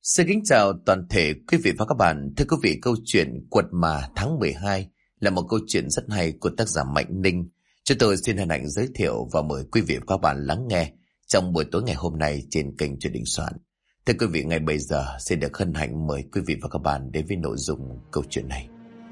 Xin kính chào toàn thể quý vị và các bạn. Thưa quý vị, câu chuyện Quật Mà tháng 12 là một câu chuyện rất hay của tác giả Mạnh Ninh. Chúng tôi xin hân hạnh giới thiệu và mời quý vị và các bạn lắng nghe trong buổi tối ngày hôm nay trên kênh Chuyện Đình Soạn. Thưa quý vị, ngay bây giờ xin được hân hạnh mời quý vị và các bạn đến với nội dung câu chuyện này.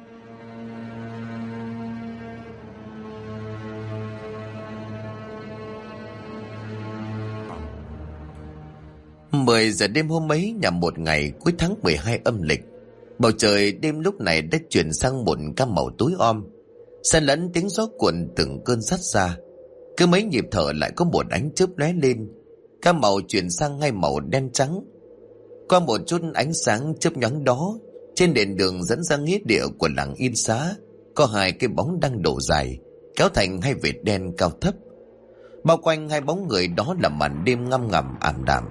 Mười giờ đêm hôm ấy, nhằm một ngày cuối tháng 12 âm lịch, bầu trời đêm lúc này đã chuyển sang một cam màu tối om, xen lẫn tiếng gió cuộn từng cơn sắt ra. Cứ mấy nhịp thở lại có một ánh chớp lóe lên, cam màu chuyển sang ngay màu đen trắng. Qua một chút ánh sáng chớp nhoáng đó, trên nền đường dẫn ra nghĩa địa của làng In Xá có hai cái bóng đang đổ dài, kéo thành hai vệt đen cao thấp. Bao quanh hai bóng người đó là màn đêm ngăm ngầm ảm đạm.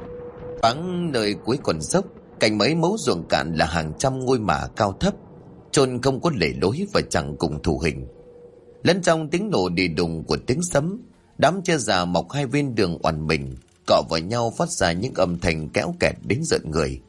Vắng nơi cuối con dốc, cạnh mấy mấu ruộng cạn là hàng trăm ngôi mả cao thấp, chôn không có lề lối và chẳng cùng thủ hình. Lẫn trong tiếng nổ đi đùng của tiếng sấm, đám che già mọc hai bên đường oằn mình cọ vào nhau phát ra những âm thanh kéo kẹt đến rợn người.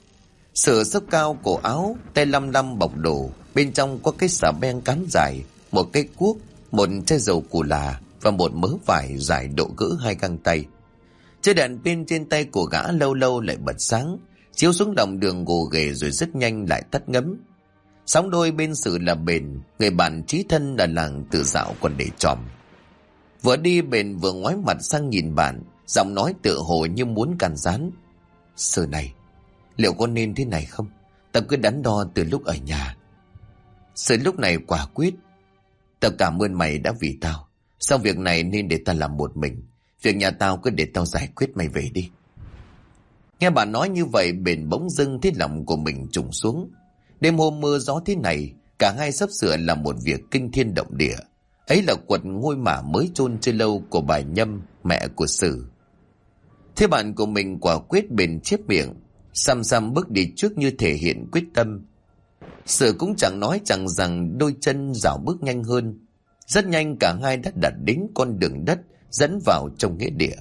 Sự xốc cao cổ áo, tay lăm lăm bọc đồ, bên trong có cái xà beng cán dài, một cái cuốc, một chai dầu cù là và một mớ vải dài độ cỡ hai găng tay. Chiếc đèn pin trên tay của gã lâu lâu lại bật sáng, chiếu xuống lòng đường gồ ghề rồi rất nhanh lại tắt ngấm. Sóng đôi bên sự là bền, người bạn chí thân là làng tự dạo còn để tròm. Vừa đi bền vừa ngoái mặt sang nhìn bạn, giọng nói tựa hồ như muốn càn rán. Sự này, liệu có nên thế này không? Tao cứ đắn đo từ lúc ở nhà. Sự lúc này quả quyết. Tao cảm ơn mày đã vì tao. Sau việc này nên để tao làm một mình. Việc nhà tao cứ để tao giải quyết, mày về đi. Nghe bạn nói như vậy, bền bỗng dưng thấy lòng của mình trùng xuống. Đêm hôm mưa gió thế này, cả hai sắp sửa làm một việc kinh thiên động địa. Ấy là quật ngôi mả mới chôn chưa lâu của bà Nhâm, mẹ của Sử. Thế bạn của mình quả quyết bền chép miệng, xăm xăm bước đi trước như thể hiện quyết tâm. Sử cũng chẳng nói chẳng rằng, đôi chân dạo bước nhanh hơn. Rất nhanh cả hai đã đặt đến con đường đất dẫn vào trong nghĩa địa.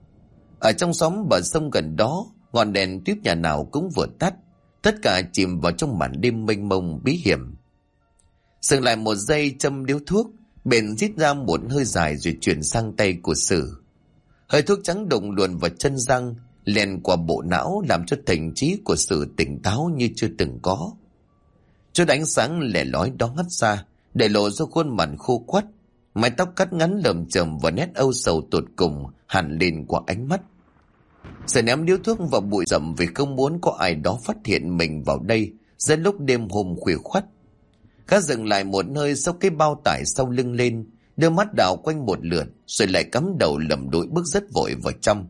Ở trong xóm bờ sông gần đó, ngọn đèn tuyếp nhà nào cũng vừa tắt, tất cả chìm vào trong màn đêm mênh mông bí hiểm. Dừng lại một giây châm điếu thuốc, bền rít ra một hơi dài rồi chuyển sang tay của Sử. Hơi thuốc trắng đụng luồn vào chân răng, len qua bộ não làm cho thần trí của Sử tỉnh táo như chưa từng có. Chút ánh sáng lẻ lói đó hắt ra, để lộ ra khuôn mặt khô quắt, mái tóc cắt ngắn lởm chởm và nét âu sầu tột cùng hằn lên qua ánh mắt. Sử ném điếu thuốc vào bụi rậm vì không muốn có ai đó phát hiện mình vào đây giữa lúc đêm hôm khuya khoắt. Gã dừng lại một nơi, xốc cái bao tải sau lưng lên, đưa mắt đảo quanh một lượt rồi lại cắm đầu lầm đuổi bước rất vội vào trong.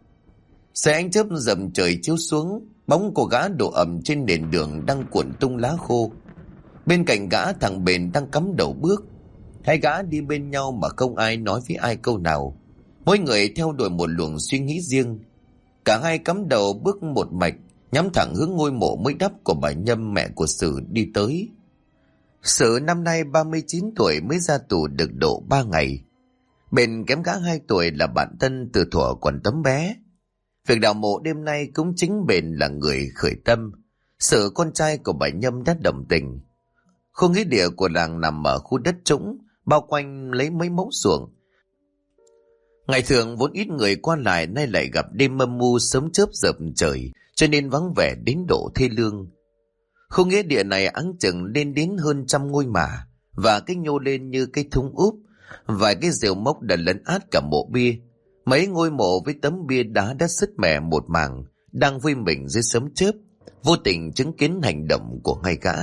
Xe ánh chớp dầm trời chiếu xuống, bóng của gã đổ ẩm trên nền đường đang cuộn tung lá khô. Bên cạnh gã thằng Bền đang cắm đầu bước. Hai gã đi bên nhau mà không ai nói với ai câu nào, mỗi người theo đuổi một luồng suy nghĩ riêng. Cả hai cắm đầu bước một mạch, nhắm thẳng hướng ngôi mộ mới đắp của bà Nhâm, mẹ của Sử đi tới. Sử năm nay 39 tuổi, mới ra tù được độ 3 ngày. Bền kém gã 2 tuổi, là bạn thân từ thuở còn tấm bé. Việc đào mộ đêm nay cũng chính Bền là người khởi tâm. Sử, con trai của bà Nhâm, đã đồng tình. Khu nghĩa địa của làng nằm ở khu đất trũng, bao quanh lấy mấy mẫu ruộng. Ngày thường vốn ít người qua lại, nay lại gặp đêm âm mưu sớm chớp dập trời, cho nên vắng vẻ đến độ thê lương. Khu nghĩa địa này áng chừng lên đến hơn 100 ngôi mả, và cái nhô lên như cái thúng úp, vài cái rìu mốc đã lấn át cả mộ bia. Mấy ngôi mộ với tấm bia đá đã sứt mẻ một mảng, đang vui mình dưới sớm chớp, vô tình chứng kiến hành động của hai gã.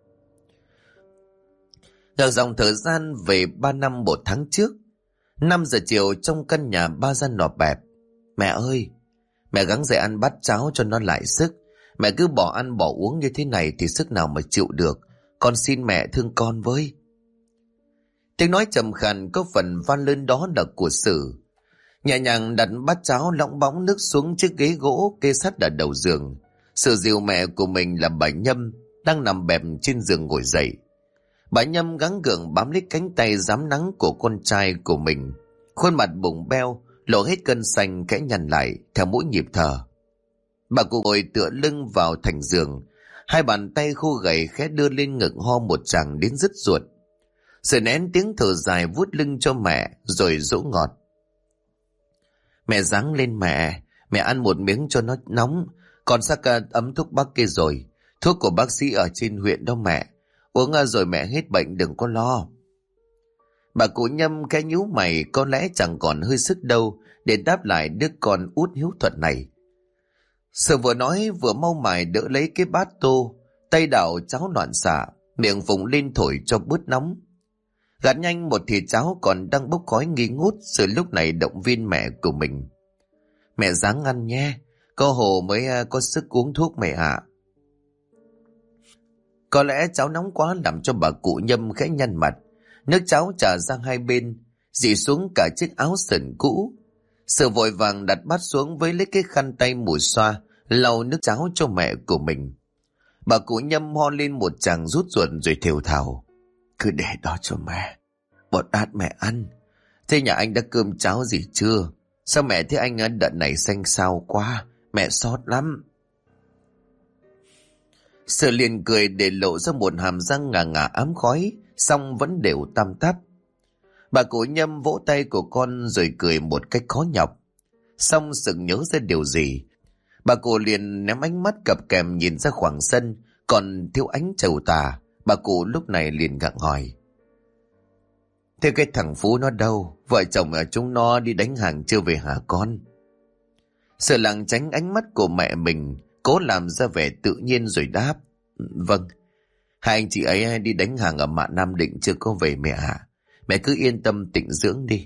Ngược dòng thời gian về 3 năm 1 tháng trước, 5 giờ chiều, trong căn nhà ba gian nọp bẹp. Mẹ ơi, mẹ gắng dậy ăn bát cháo cho nó lại sức. Mẹ cứ bỏ ăn bỏ uống như thế này thì sức nào mà chịu được. Con xin mẹ thương con với. Tiếng nói trầm khàn có phần van lên đó là của Sử. Nhẹ nhàng đặt bát cháo lỏng bóng nước xuống chiếc ghế gỗ kê sát ở đầu giường. Sử dìu mẹ của mình là bà Nhâm đang nằm bẹp trên giường ngồi dậy. Bà Nhâm gắng gượng bám lấy cánh tay rám nắng của con trai của mình. Khuôn mặt bụng beo, lộ hết cân xanh, khẽ nhăn lại theo mỗi nhịp thở. Bà cụ ngồi tựa lưng vào thành giường, hai bàn tay khô gầy khẽ đưa lên ngực ho một tràng đến rứt ruột. Sự nén tiếng thở dài vuốt lưng cho mẹ rồi dỗ ngọt. Mẹ ráng lên mẹ, mẹ ăn một miếng cho nó nóng, còn sắc ấm thuốc bắc kia rồi, thuốc của bác sĩ ở trên huyện đó mẹ, uống rồi mẹ hết bệnh đừng có lo. Bà cụ Nhâm cái nhíu mày, có lẽ chẳng còn hơi sức đâu để đáp lại đứa con út hiếu thuận này. Sự vừa nói vừa mau mải đỡ lấy cái bát tô, tay đảo cháo loạn xạ, miệng phùng lên thổi cho bớt nóng. Gạt nhanh một thìa cháo còn đang bốc khói nghi ngút, Sự lúc này động viên mẹ của mình. Mẹ ráng ăn nhé, có hồ mới có sức uống thuốc mẹ ạ. Có lẽ cháo nóng quá làm cho bà cụ Nhâm khẽ nhăn mặt. Nước cháo trà ra hai bên, rỉ xuống cả chiếc áo sờn cũ. Sự vội vàng đặt bát xuống với lấy cái khăn tay mùi xoa, lau nước cháo cho mẹ của mình. Bà cụ Nhâm ho lên một tràng rút ruột rồi thều thào. Cứ để đó cho mẹ, một bát mẹ ăn. Thế nhà anh đã cơm cháo gì chưa? Sao mẹ thấy anh đợt này xanh xao quá, mẹ xót lắm. Sự liền cười để lộ ra một hàm răng ngà ngà ám khói, xong vẫn đều tăm tắp. Bà cụ Nhâm vỗ tay của con rồi cười một cách khó nhọc. Xong sực nhớ ra điều gì. Bà cụ liền ném ánh mắt cặp kèm nhìn ra khoảng sân, còn thiếu ánh trầu tà. Bà cụ lúc này liền gặng hỏi. Thế cái thằng Phú nó đâu? Vợ chồng chúng nó đi đánh hàng chưa về hả con? Sự lảng tránh ánh mắt của mẹ mình, cố làm ra vẻ tự nhiên rồi đáp. Vâng, hai anh chị ấy đi đánh hàng ở mạn Nam Định chưa có về mẹ ạ. Mẹ cứ yên tâm tịnh dưỡng đi.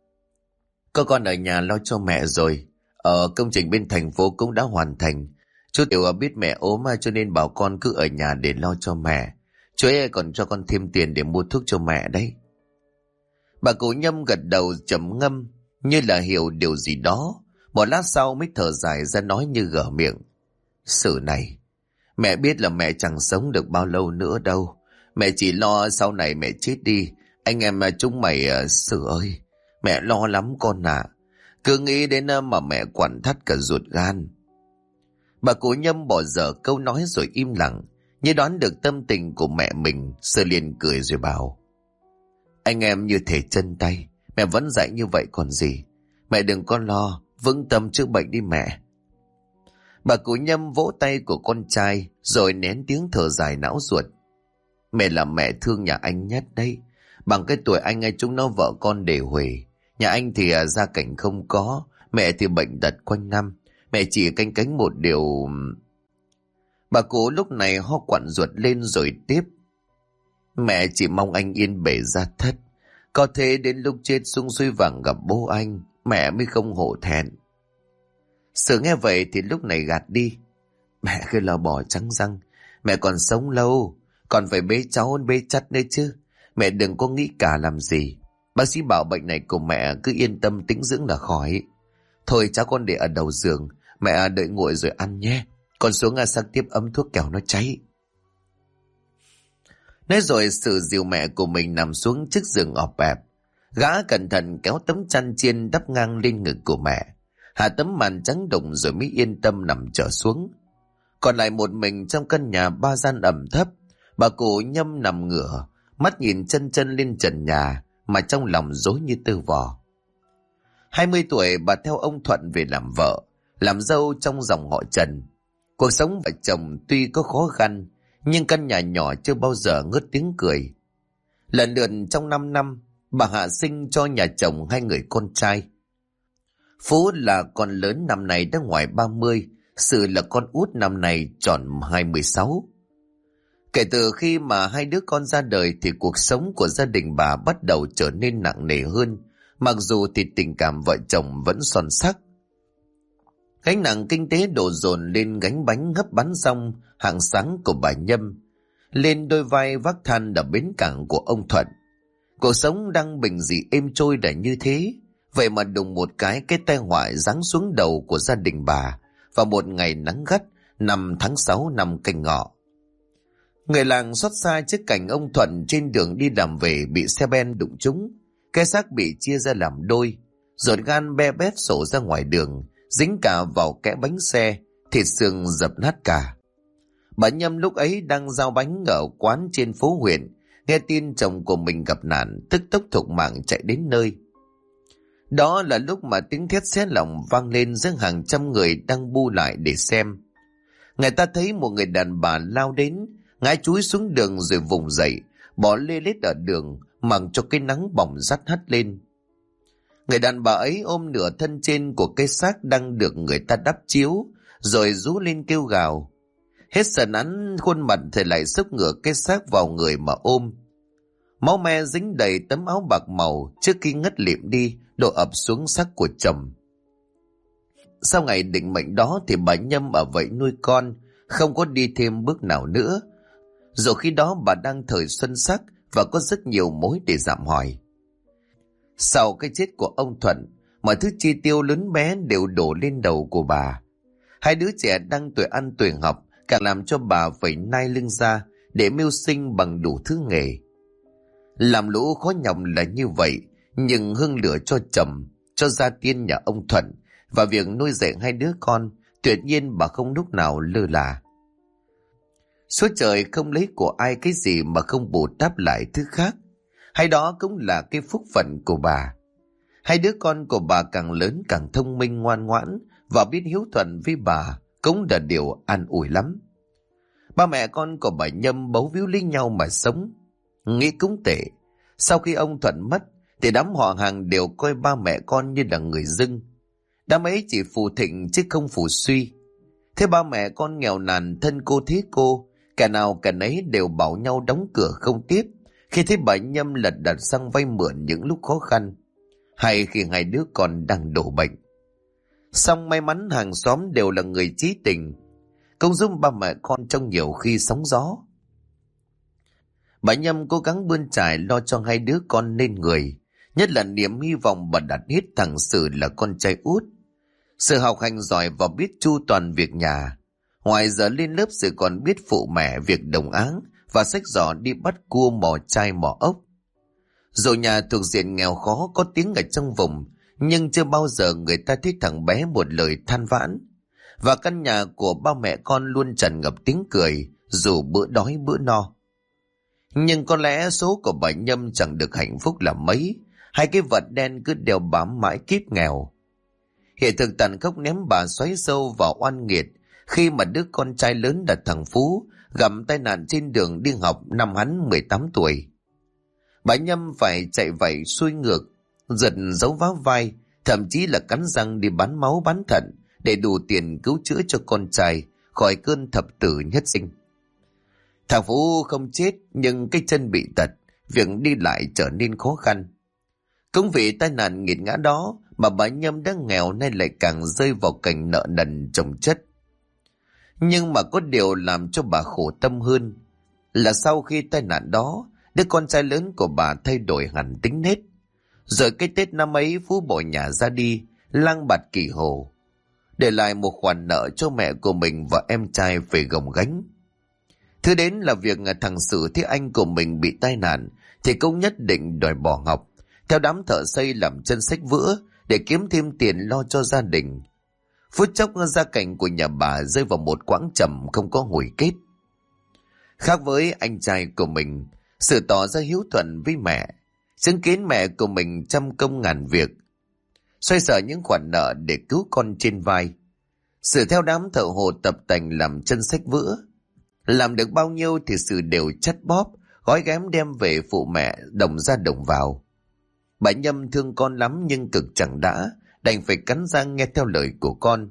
Có con ở nhà lo cho mẹ rồi. Công trình bên thành phố cũng đã hoàn thành. Chú Tiểu biết mẹ ốm cho nên bảo con cứ ở nhà để lo cho mẹ. Chú ấy còn cho con thêm tiền để mua thuốc cho mẹ đấy. Bà cụ Nhâm gật đầu trầm ngâm như là hiểu điều gì đó. Một lát sau mới thở dài ra nói như gở miệng. Sự này, mẹ biết là mẹ chẳng sống được bao lâu nữa đâu. Mẹ chỉ lo sau này mẹ chết đi, anh em chúng mày Sự ơi, mẹ lo lắm con ạ. Cứ nghĩ đến mà mẹ quặn thắt cả ruột gan. Bà cụ Nhâm bỏ dở câu nói rồi im lặng, như đoán được tâm tình của mẹ mình. Sự liền cười rồi bảo. Anh em như thể chân tay, mẹ vẫn dạy như vậy còn gì. Mẹ đừng có lo, vững tâm chữa bệnh đi mẹ. Bà cụ Nhâm vỗ tay của con trai rồi nén tiếng thở dài não ruột. Mẹ là mẹ thương nhà anh nhất đấy. Bằng cái tuổi anh chúng nó vợ con đều huề. Nhà anh thì gia cảnh không có, mẹ thì bệnh tật quanh năm. Mẹ chỉ canh cánh một điều. Bà cụ lúc này ho quặn ruột lên rồi tiếp. Mẹ chỉ mong anh yên bề gia thất. Có thế đến lúc chết xuống suối vàng gặp bố anh, mẹ mới không hổ thẹn. Sự nghe vậy thì lúc này gạt đi. Mẹ cứ lo bỏ trắng răng. Mẹ còn sống lâu, còn phải bế cháu bế chắt nữa chứ. Mẹ đừng có nghĩ cả làm gì. Bác sĩ bảo bệnh này của mẹ cứ yên tâm tĩnh dưỡng là khỏi. Thôi cháu con để ở đầu giường, mẹ đợi nguội rồi ăn nhé. Con xuống sang tiếp ấm thuốc kẻo nó cháy. Nói rồi Sự dìu mẹ của mình nằm xuống trước giường ọp ẹp. Gã cẩn thận kéo tấm chăn chiên đắp ngang lên ngực của mẹ, hạ tấm màn trắng đụng rồi mới yên tâm nằm trở xuống. Còn lại một mình trong căn nhà ba gian ẩm thấp, bà cụ Nhâm nằm ngửa, mắt nhìn chân chân lên trần nhà mà trong lòng rối như tơ vò. 20 tuổi bà theo ông Thuận về làm vợ, làm dâu trong dòng họ Trần. Cuộc sống vợ chồng tuy có khó khăn, nhưng căn nhà nhỏ chưa bao giờ ngớt tiếng cười. Lần lượt trong 5 năm, bà hạ sinh cho nhà chồng 2 người con trai. Phú là con lớn năm nay đã ngoài 30, Sự là con út năm nay tròn 26. Kể từ khi mà 2 đứa con ra đời thì cuộc sống của gia đình bà bắt đầu trở nên nặng nề hơn, mặc dù thì tình cảm vợ chồng vẫn son sắc. Gánh nặng kinh tế đổ dồn lên gánh bánh hấp bánh rong hàng sáng của bà Nhâm, lên đôi vai vác than ở bến cảng của ông Thuận. Cuộc sống đang bình dị êm trôi đã như thế, vậy mà đùng một cái tai họa giáng xuống đầu của gia đình bà vào một ngày nắng gắt năm tháng 6 năm Canh Ngọ. Người làng xót xa trước cảnh ông Thuận trên đường đi làm về bị xe ben đụng trúng, cái xác bị chia ra làm đôi, ruột gan be bét sổ ra ngoài đường, dính cả vào kẽ bánh xe, thịt xương dập nát cả. Bà Nhâm lúc ấy đang giao bánh ở quán trên phố huyện, nghe tin chồng của mình gặp nạn, tức tốc thục mạng chạy đến nơi. Đó là lúc mà tiếng thét xé lòng vang lên giữa hàng trăm người đang bu lại để xem. Người ta thấy một người đàn bà lao đến, ngã chúi xuống đường rồi vùng dậy, bỏ lê lết ở đường, mặc cho cái nắng bỏng rát hắt lên. Người đàn bà ấy ôm nửa thân trên của cái xác đang được người ta đắp chiếu, rồi rú lên kêu gào. Hết sờn ắn khuôn mặt thì lại xốc ngửa cái xác vào người mà ôm. Máu me dính đầy tấm áo bạc màu trước khi ngất lịm đi, đổ ập xuống xác của chồng. Sau ngày định mệnh đó thì bà Nhâm ở vậy nuôi con, không có đi thêm bước nào nữa. Dù khi đó bà đang thời xuân sắc và có rất nhiều mối để dạm hỏi. Sau cái chết của ông Thuận, mọi thứ chi tiêu lớn bé đều đổ lên đầu của bà. Hai đứa trẻ đang tuổi ăn tuổi học càng làm cho bà phải nai lưng ra để mưu sinh bằng đủ thứ nghề. Làm lũ khó nhọc là như vậy, nhưng hương lửa cho chồng, cho gia tiên nhà ông Thuận và việc nuôi dạy hai đứa con, tuyệt nhiên bà không lúc nào lơ là. Số trời không lấy của ai cái gì mà không bù đắp lại thứ khác, hay đó cũng là cái phúc phận của bà. Hai đứa con của bà càng lớn càng thông minh ngoan ngoãn và biết hiếu thuận với bà, cũng là điều an ủi lắm. Ba mẹ con của bà Nhâm bấu víu lấy nhau mà sống. Nghĩ cũng tệ, sau khi ông Thuận mất thì đám họ hàng đều coi ba mẹ con như là người dưng. Đám ấy chỉ phù thịnh chứ không phù suy. Thế ba mẹ con nghèo nàn thân cô thế cô, cả nào cả nấy đều bảo nhau đóng cửa không tiếp khi thấy bà Nhâm lật đật sang vay mượn những lúc khó khăn, hay khi hai đứa con đang đổ bệnh. Song may mắn hàng xóm đều là người chí tình, cũng giúp ba mẹ con trong nhiều khi sóng gió. Bà Nhâm cố gắng bươn trải lo cho hai đứa con nên người, nhất là niềm hy vọng bà đặt hết thằng Sử là con trai út. Sự học hành giỏi và biết chu toàn việc nhà. Ngoài giờ lên lớp Sử còn biết phụ mẹ việc đồng áng và xách giỏ đi bắt cua mò chai mò ốc. Dù nhà thuộc diện nghèo khó có tiếng ở trong vùng, nhưng chưa bao giờ người ta thấy thằng bé một lời than vãn. Và căn nhà của ba mẹ con luôn tràn ngập tiếng cười, dù bữa đói bữa no. Nhưng có lẽ số của bà Nhâm chẳng được hạnh phúc là mấy, hai cái vật đen cứ đeo bám mãi kiếp nghèo. Hiện thực tàn khốc ném bà xoáy sâu vào oan nghiệt khi mà đứa con trai lớn là thằng Phú gặp tai nạn trên đường đi học năm hắn 18 tuổi. Bà Nhâm phải chạy vạy xuôi ngược, giật dấu vá vai, thậm chí là cắn răng đi bán máu bán thận để đủ tiền cứu chữa cho con trai khỏi cơn thập tử nhất sinh. Thằng Phú không chết nhưng cái chân bị tật, việc đi lại trở nên khó khăn. Cũng vì tai nạn nghiệt ngã đó mà bà Nhâm đã nghèo nên lại càng rơi vào cảnh nợ nần chồng chất. Nhưng mà có điều làm cho bà khổ tâm hơn là sau khi tai nạn đó, đứa con trai lớn của bà thay đổi hẳn tính nết. Rồi cái Tết năm ấy Phú bỏ nhà ra đi, lang bạt kỳ hồ, để lại một khoản nợ cho mẹ của mình và em trai phải gồng gánh. Thứ đến là việc thằng Sử thấy anh của mình bị tai nạn thì cũng nhất định đòi bỏ học, theo đám thợ xây làm chân sách vữa để kiếm thêm tiền lo cho gia đình. Phút chốc gia cảnh của nhà bà rơi vào một quãng trầm không có hồi kết. Khác với anh trai của mình, Sử tỏ ra hiếu thuận với mẹ, chứng kiến mẹ của mình trăm công ngàn việc, xoay sở những khoản nợ để cứu con trên vai. Sử theo đám thợ hồ tập tành làm chân sách vữa, làm được bao nhiêu thì Sử đều chắt bóp, gói ghém đem về phụ mẹ đồng ra đồng vào. Bà Nhâm thương con lắm nhưng cực chẳng đã, đành phải cắn răng nghe theo lời của con.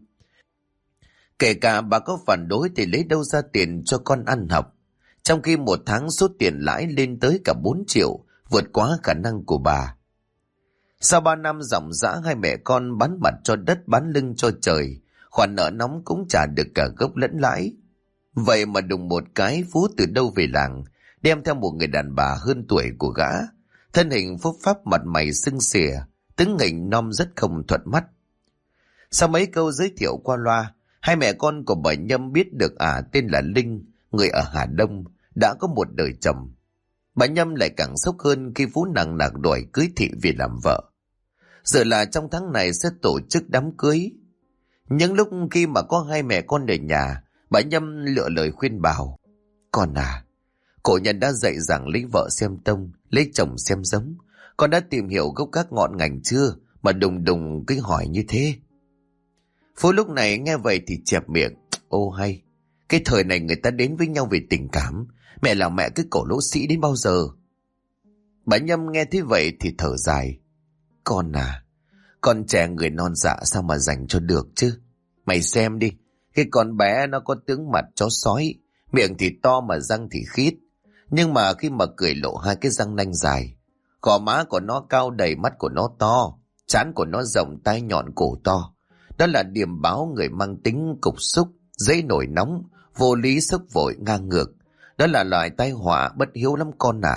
Kể cả bà có phản đối thì lấy đâu ra tiền cho con ăn học, trong khi một tháng số tiền lãi lên tới cả 4 triệu, vượt quá khả năng của bà. Sau 3 năm ròng rã hai mẹ con bán mặt cho đất bán lưng cho trời, khoản nợ nóng cũng trả được cả gốc lẫn lãi. Vậy mà đùng một cái Phú từ đâu về làng, đem theo một người đàn bà hơn tuổi của gã, thân hình phúc pháp mặt mày sưng xỉa, tướng nghỉnh nom rất không thuận mắt. Sau mấy câu giới thiệu qua loa, hai mẹ con của bà Nhâm biết được tên là Linh, người ở Hà Đông, đã có một đời chồng. Bà Nhâm lại càng sốc hơn khi Phú nặng nặc đòi cưới thị về làm vợ. Giờ là trong tháng này sẽ tổ chức đám cưới. Những lúc khi mà có hai mẹ con ở nhà, bà Nhâm lựa lời khuyên bảo. Con à, cổ nhân đã dạy rằng lấy vợ xem tông, lấy chồng xem giống. Con đã tìm hiểu gốc gác ngọn ngành chưa mà đùng đùng cứ hỏi như thế? Phú lúc này nghe vậy thì chẹp miệng. Ô hay, cái thời này người ta đến với nhau vì tình cảm. Mẹ là mẹ cứ cổ lỗ sĩ đến bao giờ? Bà Nhâm nghe thế vậy thì thở dài. Con à, con trẻ người non dạ sao mà dành cho được chứ? Mày xem đi, cái con bé nó có tướng mặt chó sói, miệng thì to mà răng thì khít. Nhưng mà khi mà cười lộ hai cái răng nanh dài, gò má của nó cao đầy, mắt của nó to, trán của nó rộng, tai nhọn, cổ to. Đó là điểm báo người mang tính cục xúc, dễ nổi nóng, vô lý, sốc vội, ngang ngược. Đó là loại tai họa bất hiếu lắm con ạ.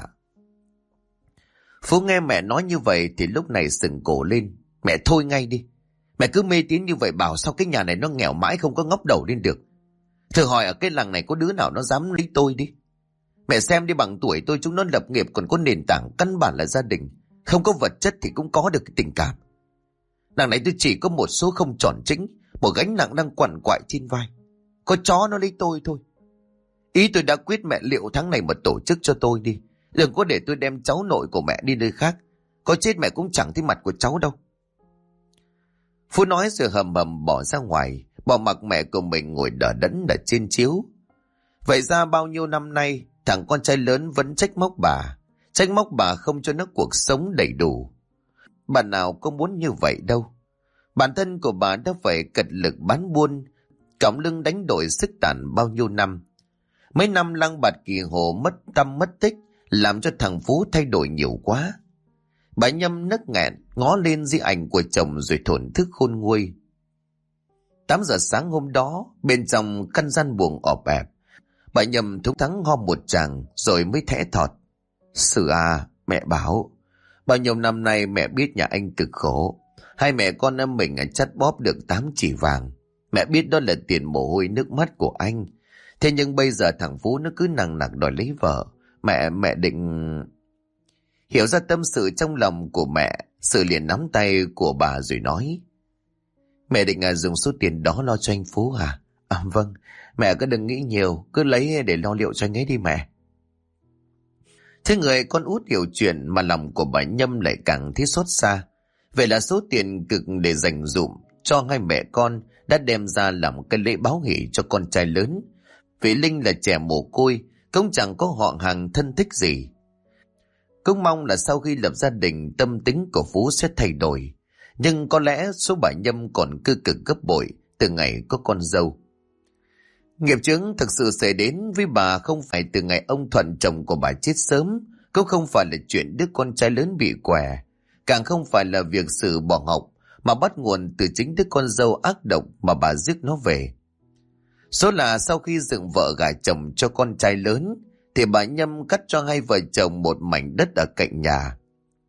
Phú nghe mẹ nói như vậy thì lúc này sừng cổ lên. Mẹ thôi ngay đi. Mẹ cứ mê tín như vậy bảo sao cái nhà này nó nghèo mãi không có ngóc đầu lên được. Thử hỏi ở cái làng này có đứa nào nó dám lấy tôi đi. Mẹ xem đi, bằng tuổi tôi chúng nó lập nghiệp còn có nền tảng căn bản là gia đình. Không có vật chất thì cũng có được cái tình cảm. Làng này tôi chỉ có một số không tròn chính, một gánh nặng đang quằn quại trên vai. Có chó nó lấy tôi thôi. Ý tôi đã quyết mẹ liệu tháng này mà tổ chức cho tôi đi. Đừng có để tôi đem cháu nội của mẹ đi nơi khác. Có chết mẹ cũng chẳng thấy mặt của cháu đâu. Phú nói rồi hầm hầm bỏ ra ngoài, bỏ mặc mẹ của mình ngồi đờ đẫn ở trên chiếu. Vậy ra bao nhiêu năm nay, thằng con trai lớn vẫn trách móc bà. Trách móc bà không cho nó cuộc sống đầy đủ. Bà nào có muốn như vậy đâu. Bản thân của bà đã phải cật lực bán buôn, cõng lưng đánh đổi sức tàn bao nhiêu năm. Mấy năm lăng bạt kỳ hồ mất tâm mất tích, làm cho thằng Phú thay đổi nhiều quá. Bà Nhâm nức nghẹn, ngó lên di ảnh của chồng rồi thổn thức khôn nguôi. 8 giờ sáng hôm đó, bên trong căn gian buồng ọp ẹp, bà Nhâm thúng thắng ho một tràng rồi mới thẽ thọt. Sự à, mẹ bảo, bao nhiêu năm nay mẹ biết nhà anh cực khổ. Hai mẹ con em mình chắt bóp được 8 chỉ vàng. Mẹ biết đó là tiền mồ hôi nước mắt của anh. Thế nhưng bây giờ thằng Phú nó cứ nằng nặc đòi lấy vợ. Mẹ định... Hiểu ra tâm sự trong lòng của mẹ, Sự liền nắm tay của bà rồi nói. Mẹ định dùng số tiền đó lo cho anh Phú à? À vâng, mẹ cứ đừng nghĩ nhiều, cứ lấy để lo liệu cho anh ấy đi mẹ. Thế người con út hiểu chuyện mà lòng của bà Nhâm lại càng thấy xót xa. Vậy là số tiền cực để dành dụm cho hai mẹ con đã đem ra làm cái lễ báo hỷ cho con trai lớn. Vì Linh là trẻ mồ côi, cũng chẳng có họ hàng thân thích gì. Cũng mong là sau khi lập gia đình tâm tính của Phú sẽ thay đổi. Nhưng có lẽ số bà Nhâm còn cư cực gấp bội từ ngày có con dâu. Nghiệp chướng thực sự xảy đến với bà không phải từ ngày ông Thuận chồng của bà chết sớm, cũng không phải là chuyện đứa con trai lớn bị què, càng không phải là việc Sự bỏ học, mà bắt nguồn từ chính đứa con dâu ác độc mà bà rước nó về. Số là sau khi dựng vợ gả chồng cho con trai lớn, thì bà Nhâm cắt cho hai vợ chồng một mảnh đất ở cạnh nhà.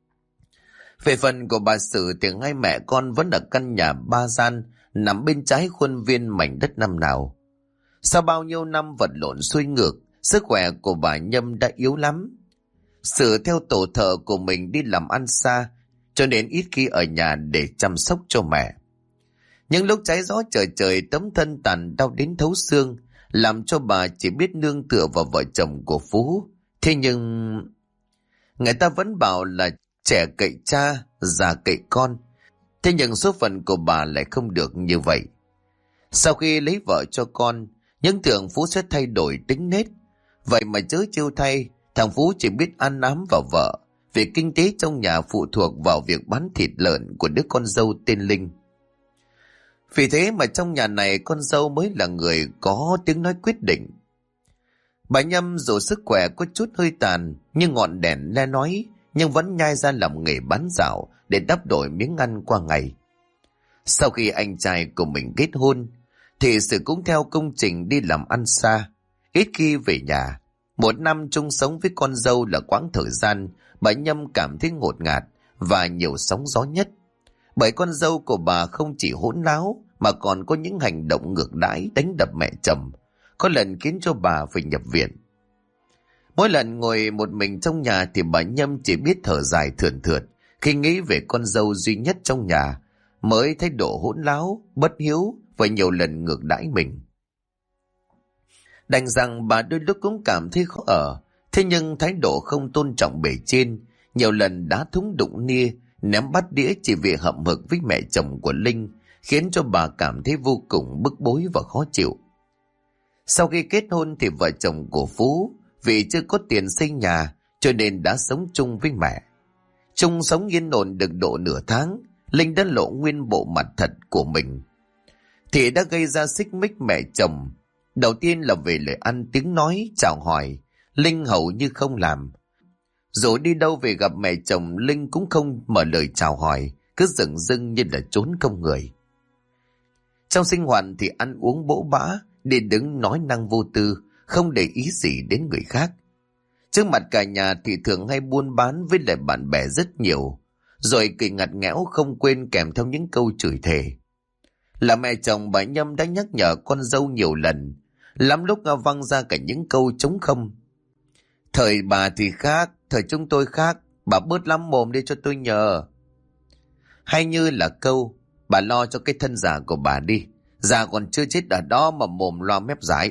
Về phần của bà Sự thì hai mẹ con vẫn ở căn nhà 3 gian nằm bên trái khuôn viên mảnh đất năm nào. Sau bao nhiêu năm vật lộn xuôi ngược, sức khỏe của bà Nhâm đã yếu lắm. Sự theo tổ thợ của mình đi làm ăn xa, cho nên ít khi ở nhà để chăm sóc cho mẹ. Những lúc trái gió trời trời, tấm thân tàn đau đến thấu xương, làm cho bà chỉ biết nương tựa vào vợ chồng của Phú. Thế nhưng người ta vẫn bảo là trẻ cậy cha, già cậy con. Thế nhưng số phận của bà lại không được như vậy. Sau khi lấy vợ cho con, những tưởng Phú sẽ thay đổi tính nết. Vậy mà chớ trêu thay, thằng Phú chỉ biết ăn ám vào vợ. Việc kinh tế trong nhà phụ thuộc vào việc bán thịt lợn của đứa con dâu tên Linh. Vì thế mà trong nhà này con dâu mới là người có tiếng nói quyết định. Bà Nhâm dù sức khỏe có chút hơi tàn, nhưng ngọn đèn le nói, nhưng vẫn nhai ra làm nghề bán dạo để đắp đổi miếng ăn qua ngày. Sau khi anh trai của mình kết hôn, thì Sự cũng theo công trình đi làm ăn xa, ít khi về nhà. Một năm chung sống với con dâu là quãng thời gian bà Nhâm cảm thấy ngột ngạt và nhiều sóng gió nhất. Bởi con dâu của bà không chỉ hỗn láo mà còn có những hành động ngược đãi đánh đập mẹ chồng, có lần khiến cho bà phải nhập viện. Mỗi lần ngồi một mình trong nhà thì bà Nhâm chỉ biết thở dài thườn thượt khi nghĩ về con dâu duy nhất trong nhà, mới thái độ hỗn láo, bất hiếu và nhiều lần ngược đãi mình. Đành rằng bà đôi lúc cũng cảm thấy khó ở, thế nhưng thái độ không tôn trọng bề trên, nhiều lần đá thúng đụng nia, ném bát đĩa chỉ vì hậm hực với mẹ chồng của Linh, khiến cho bà cảm thấy vô cùng bức bối và khó chịu. Sau khi kết hôn thì vợ chồng của Phú vì chưa có tiền xây nhà cho nên đã sống chung với mẹ. Chung sống yên ổn được độ nửa tháng, Linh đã lộ nguyên bộ mặt thật của mình. Thì đã gây ra xích mích mẹ chồng. Đầu tiên là về lời ăn tiếng nói, chào hỏi, Linh hầu như không làm. Rồi đi đâu về gặp mẹ chồng, Linh cũng không mở lời chào hỏi, cứ dửng dưng như là trốn công người. Trong sinh hoạt thì ăn uống bỗ bã, đi đứng nói năng vô tư, không để ý gì đến người khác. Trước mặt cả nhà thì thường hay buôn bán với lại bạn bè rất nhiều, rồi cười ngặt nghẽo không quên kèm theo những câu chửi thề. Là mẹ chồng, bà Nhâm đã nhắc nhở con dâu nhiều lần, lắm lúc văng ra cả những câu trống không. Thời bà thì khác, thời chúng tôi khác, bà bớt lắm mồm đi cho tôi nhờ. Hay như là câu, bà lo cho cái thân già của bà đi, già còn chưa chết ở đó mà mồm loa mép dãi.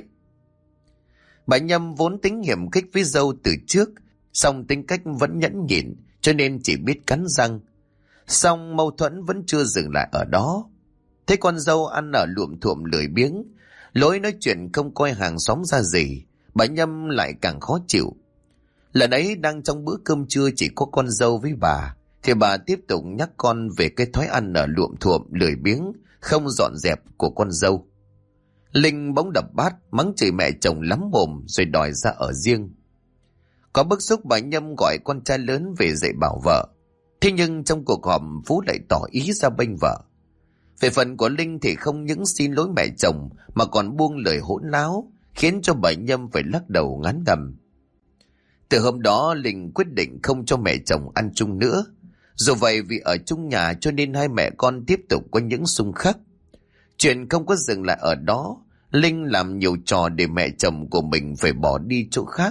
Bà Nhâm vốn tính hiểm khích với dâu từ trước, song tính cách vẫn nhẫn nhịn, cho nên chỉ biết cắn răng. Song mâu thuẫn vẫn chưa dừng lại ở đó. Thấy con dâu ăn ở luộm thuộm lười biếng, lối nói chuyện không coi hàng xóm ra gì, bà Nhâm lại càng khó chịu. Lần ấy đang trong bữa cơm trưa chỉ có con dâu với bà, thì bà tiếp tục nhắc con về cái thói ăn ở luộm thuộm lười biếng, không dọn dẹp của con dâu. Linh bỗng đập bát, mắng chửi mẹ chồng lắm mồm rồi đòi ra ở riêng. Có bức xúc, bà Nhâm gọi con trai lớn về dạy bảo vợ. Thế nhưng trong cuộc họp, Phú lại tỏ ý ra bênh vợ. Về phần của Linh thì không những xin lỗi mẹ chồng mà còn buông lời hỗn láo, khiến cho bà Nhâm phải lắc đầu ngán ngẩm. Từ hôm đó Linh quyết định không cho mẹ chồng ăn chung nữa. Dù vậy vì ở chung nhà cho nên hai mẹ con tiếp tục có những xung khắc. Chuyện không có dừng lại ở đó, Linh làm nhiều trò để mẹ chồng của mình phải bỏ đi chỗ khác.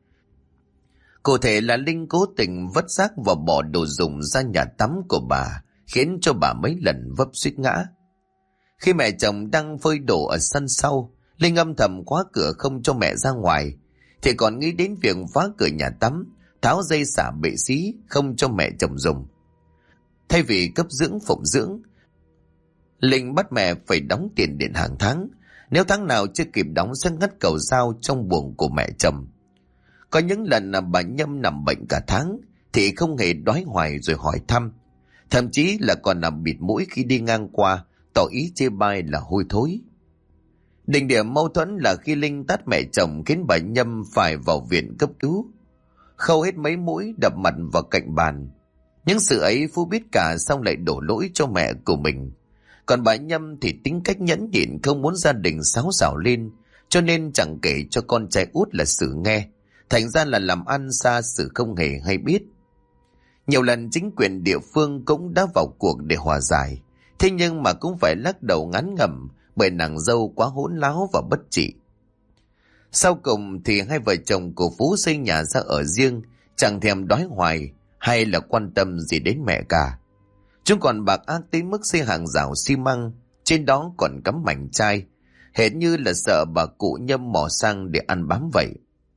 Cụ thể là Linh cố tình vứt rác và bỏ đồ dùng ra nhà tắm của bà, khiến cho bà mấy lần vấp suýt ngã. Khi mẹ chồng đang phơi đồ ở sân sau, Linh âm thầm khóa cửa không cho mẹ ra ngoài, thì còn nghĩ đến việc phá cửa nhà tắm, tháo dây xả bệ xí không cho mẹ chồng dùng. Thay vì cấp dưỡng phụng dưỡng, Linh bắt mẹ phải đóng tiền điện hàng tháng, nếu tháng nào chưa kịp đóng sẽ ngắt cầu dao trong buồng của mẹ chồng. Có những lần bà Nhâm nằm bệnh cả tháng thì không hề đói hoài rồi hỏi thăm, thậm chí là còn nằm bịt mũi khi đi ngang qua, tỏ ý chê bai là hôi thối. Đỉnh điểm mâu thuẫn là khi Linh tát mẹ chồng khiến bà Nhâm phải vào viện cấp cứu, khâu hết mấy mũi, đập mặt vào cạnh bàn. Những sự ấy Phú biết cả, xong lại đổ lỗi cho mẹ của mình. Còn bà Nhâm thì tính cách nhẫn nhịn, không muốn gia đình xáo xảo lên, cho nên chẳng kể cho con trai út là Sử nghe, thành ra là làm ăn xa Sử không hề hay biết. Nhiều lần chính quyền địa phương cũng đã vào cuộc để hòa giải, thế nhưng mà cũng phải lắc đầu ngán ngẩm bởi nàng dâu quá hỗn láo và bất trị. Sau cùng thì hai vợ chồng của Phú xây nhà ra ở riêng, chẳng thèm đói hoài hay là quan tâm gì đến mẹ cả. Chúng còn bạc ác tới mức xây hàng rào xi măng, trên đó còn cắm mảnh chai, hệt như là sợ bà cụ Nhâm mò sang để ăn bám vậy.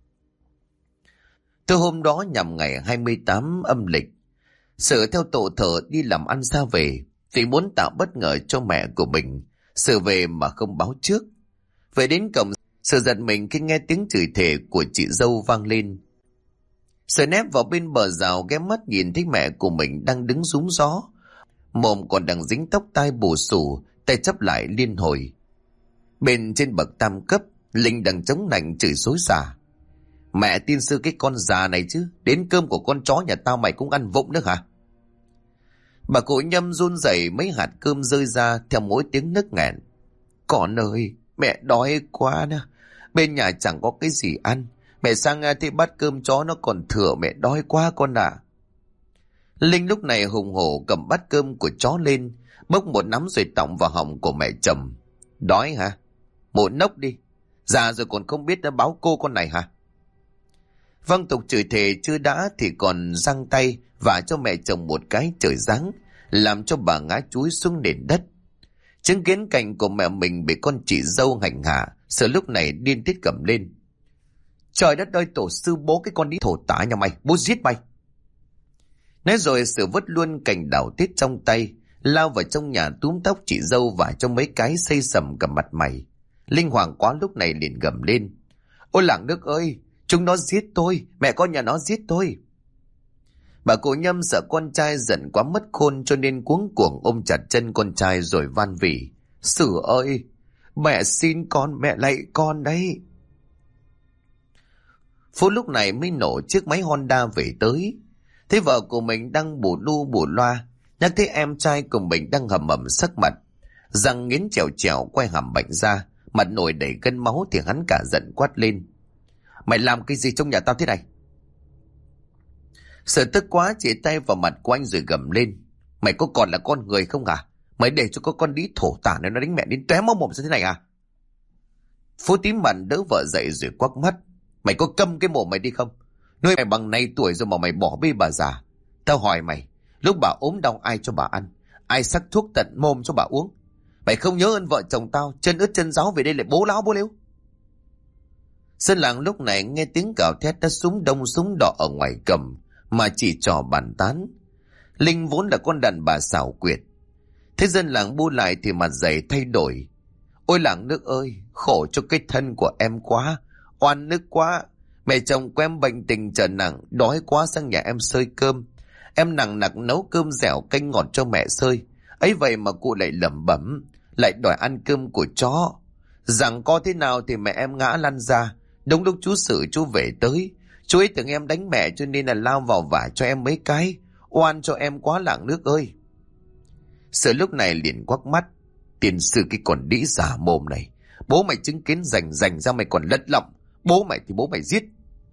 Từ hôm đó nhằm ngày 28 âm lịch, Sử theo tổ thờ đi làm ăn xa về, vì muốn tạo bất ngờ cho mẹ của mình. Sử về mà không báo trước. Về đến cổng, Sử giật mình khi nghe tiếng chửi thề của chị dâu vang lên. Sử nép vào bên bờ rào, ghé mắt nhìn thấy mẹ của mình đang đứng rúm gió, mồm còn đang dính tóc tai bù xù, tay chắp lại liên hồi. Bên trên bậc tam cấp, Linh đang chống nạnh chửi xối xả. Mẹ tin sư cái con già này chứ, đến cơm của con chó nhà tao mày cũng ăn vụng nữa hả? Bà cụ Nhâm run rẩy, mấy hạt cơm rơi ra theo mỗi tiếng nức nghẹn. Con ơi, mẹ đói quá nè, bên nhà chẳng có cái gì ăn. Mẹ sang thấy bát cơm chó nó còn thừa, mẹ đói quá con à. Linh lúc này hùng hổ cầm bát cơm của chó lên, bốc một nắm rồi tọng vào họng của mẹ chồng. Đói hả? Một nốc đi, già rồi còn không biết đã báo cô con này hả? Vâng tục chửi thề chưa đã thì còn giang tay vả cho mẹ chồng một cái trời giáng, làm cho bà ngã chúi xuống nền đất. Chứng kiến cảnh của mẹ mình bị con chị dâu hành hạ, Sự lúc này điên tiết gầm lên: Trời đất ơi, tổ sư bố cái con đi thổ tả nhà mày, bố giết mày! Nói rồi Sự vứt luôn cành đào tiết trong tay, lao vào trong nhà túm tóc chị dâu và trong mấy cái xây sầm cả mặt mày. Linh hoàng quá lúc này liền gầm lên: Ôi làng nước ơi, chúng nó giết tôi, mẹ con nhà nó giết tôi! Bà cụ Nhâm sợ con trai giận quá mất khôn cho nên cuống cuồng ôm chặt chân con trai rồi van vỉ: Sử ơi, mẹ xin con, mẹ lạy con đấy! Phú lúc này mới nổ chiếc máy Honda về tới. Thấy vợ của mình đang bù lu bù loa, nhắc thấy em trai của mình đang hầm hầm sắc mặt, răng nghiến trèo trèo quay hàm bệnh ra, mặt nổi đầy gân máu thì hắn cả giận quát lên: Mày làm cái gì trong nhà tao thế này? Sợ tức quá chỉ tay vào mặt của anh rồi gầm lên: Mày có còn là con người không à? Mày để cho có con đĩ thổ tả này nó đánh mẹ đến tóe máu mồm ra thế này à? Phú tím mặt đỡ vợ dậy rồi quắc mắt: Mày có câm cái mồm mày đi không? Nuôi mày bằng này tuổi rồi mà mày bỏ bê bà già. Tao hỏi mày, lúc bà ốm đau ai cho bà ăn? Ai sắc thuốc tận mồm cho bà uống? Mày không nhớ ơn vợ chồng tao, chân ướt chân ráo về đây lại bố láo bố lếu? Dân làng lúc này nghe tiếng cào thét đã súng đông súng đỏ ở ngoài cầm mà chỉ trò bàn tán. Linh vốn là con đàn bà xảo quyệt, thế dân làng bu lại thì mặt dày thay đổi: Ôi làng nước ơi, khổ cho cái thân của em quá, oan nước quá. Mẹ chồng của em bệnh tình trở nặng, đói quá sang nhà em xơi cơm. Em nặng nặc nấu cơm dẻo canh ngọt cho mẹ xơi. Ấy vậy mà cụ lại lẩm bẩm, lại đòi ăn cơm của chó. Rằng có thế nào thì mẹ em ngã lăn ra. Đúng lúc chú Sự chú về tới, chú ấy tưởng em đánh mẹ cho nên là lao vào vả cho em mấy cái. Oan cho em quá làng nước ơi! Sự lúc này liền quắc mắt: Tiền sư cái con đĩ giả mồm này, bố mày chứng kiến rành ra mày còn lật lọng. Bố mày thì bố mày giết!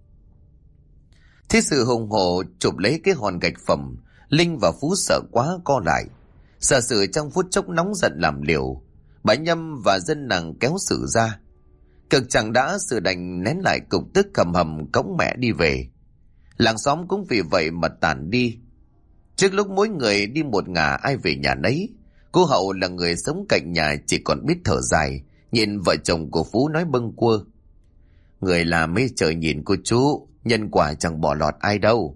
Thế Sự hùng hổ chụp lấy cái hòn gạch phẩm. Linh và Phú sợ quá co lại. Sợ Sự trong phút chốc nóng giận làm liều. Bà Nhâm và dân làng kéo Sự ra. Cực chẳng đã, Sự đành nén lại cục tức cầm hầm cõng mẹ đi về. Làng xóm cũng vì vậy mà tản đi. Trước lúc mỗi người đi một ngả ai về nhà nấy, cô Hậu là người sống cạnh nhà chỉ còn biết thở dài, nhìn vợ chồng của Phú nói bâng quơ: Người làm mấy trời nhìn cô chú, nhân quả chẳng bỏ lọt ai đâu.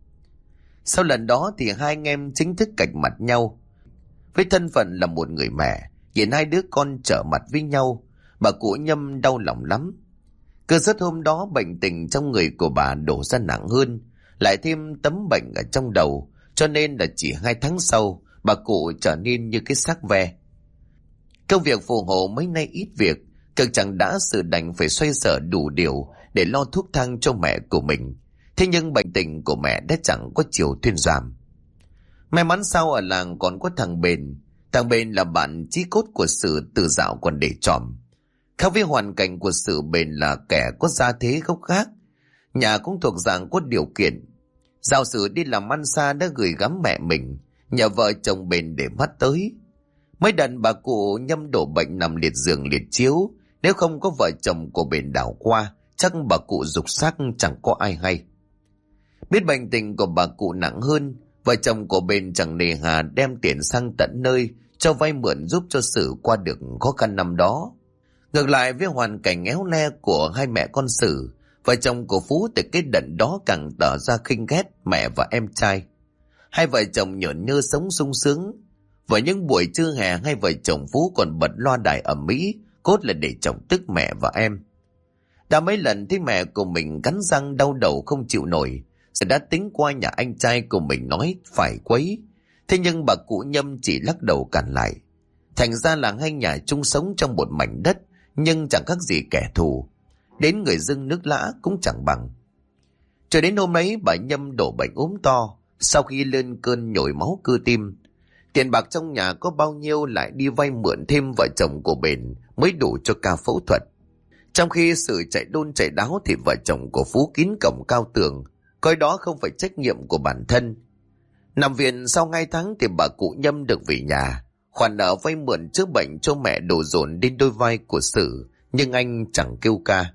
Sau lần đó thì hai anh em chính thức cạch mặt nhau. Với thân phận là một người mẹ, nhìn hai đứa con trở mặt với nhau, bà cụ Nhâm đau lòng lắm. Cơn sốt hôm đó bệnh tình trong người của bà đổ ra nặng hơn, lại thêm tấm bệnh ở trong đầu, cho nên là chỉ 2 tháng sau, bà cụ trở nên như cái xác ve. Công việc phù hộ mấy nay ít việc, cực chẳng đã Sự đành phải xoay sở đủ điều để lo thuốc thang cho mẹ của mình. Thế nhưng bệnh tình của mẹ đã chẳng có chiều thuyên giảm. May mắn sao ở làng còn có thằng Bền. Thằng Bền là bạn chí cốt của Sự từ dạo còn để tròm. Khác với hoàn cảnh của Sự, Bền là kẻ có gia thế gốc gác, nhà cũng thuộc dạng có điều kiện. Dạo Sự đi làm ăn xa đã gửi gắm mẹ mình, nhờ vợ chồng Bền để mắt tới. Mấy lần bà cụ Nhâm đổ bệnh nằm liệt giường liệt chiếu, nếu không có vợ chồng của Bền đảo qua, chắc bà cụ dục xác chẳng có ai hay. Biết bệnh tình của bà cụ nặng hơn, vợ chồng của Bền chẳng nề hà đem tiền sang tận nơi cho vay mượn giúp cho Sự qua được khó khăn năm đó. Ngược lại với hoàn cảnh éo le của hai mẹ con Sự, vợ chồng của Phú từ cái đợt đó càng tỏ ra khinh ghét mẹ và em trai. Hai vợ chồng nhởn nhơ sống sung sướng. Vào những buổi trưa hè, hai vợ chồng Phú còn bật loa đài ầm ĩ, cốt là để chọc tức mẹ và em. Đã mấy lần thấy mẹ của mình cắn răng đau đầu không chịu nổi, Sự đã tính qua nhà anh trai của mình nói phải quấy. Thế nhưng bà cụ Nhâm chỉ lắc đầu cản lại. Thành ra là hai nhà chung sống trong một mảnh đất, nhưng chẳng khác gì kẻ thù. Đến người dưng nước lã cũng chẳng bằng. Cho đến hôm ấy bà Nhâm đổ bệnh ốm to, sau khi lên cơn nhồi máu cơ tim. Tiền bạc trong nhà có bao nhiêu lại đi vay mượn thêm vợ chồng của Bền mới đủ cho ca phẫu thuật. Trong khi Sự chạy đôn chạy đáo thì vợ chồng của Phú kín cổng cao tường, coi đó không phải trách nhiệm của bản thân. Nằm viện sau 2 tháng thì bà cụ Nhâm được về nhà. Khoản nợ vay mượn chữa bệnh cho mẹ đổ dồn đến đôi vai của Sự, nhưng anh chẳng kêu ca.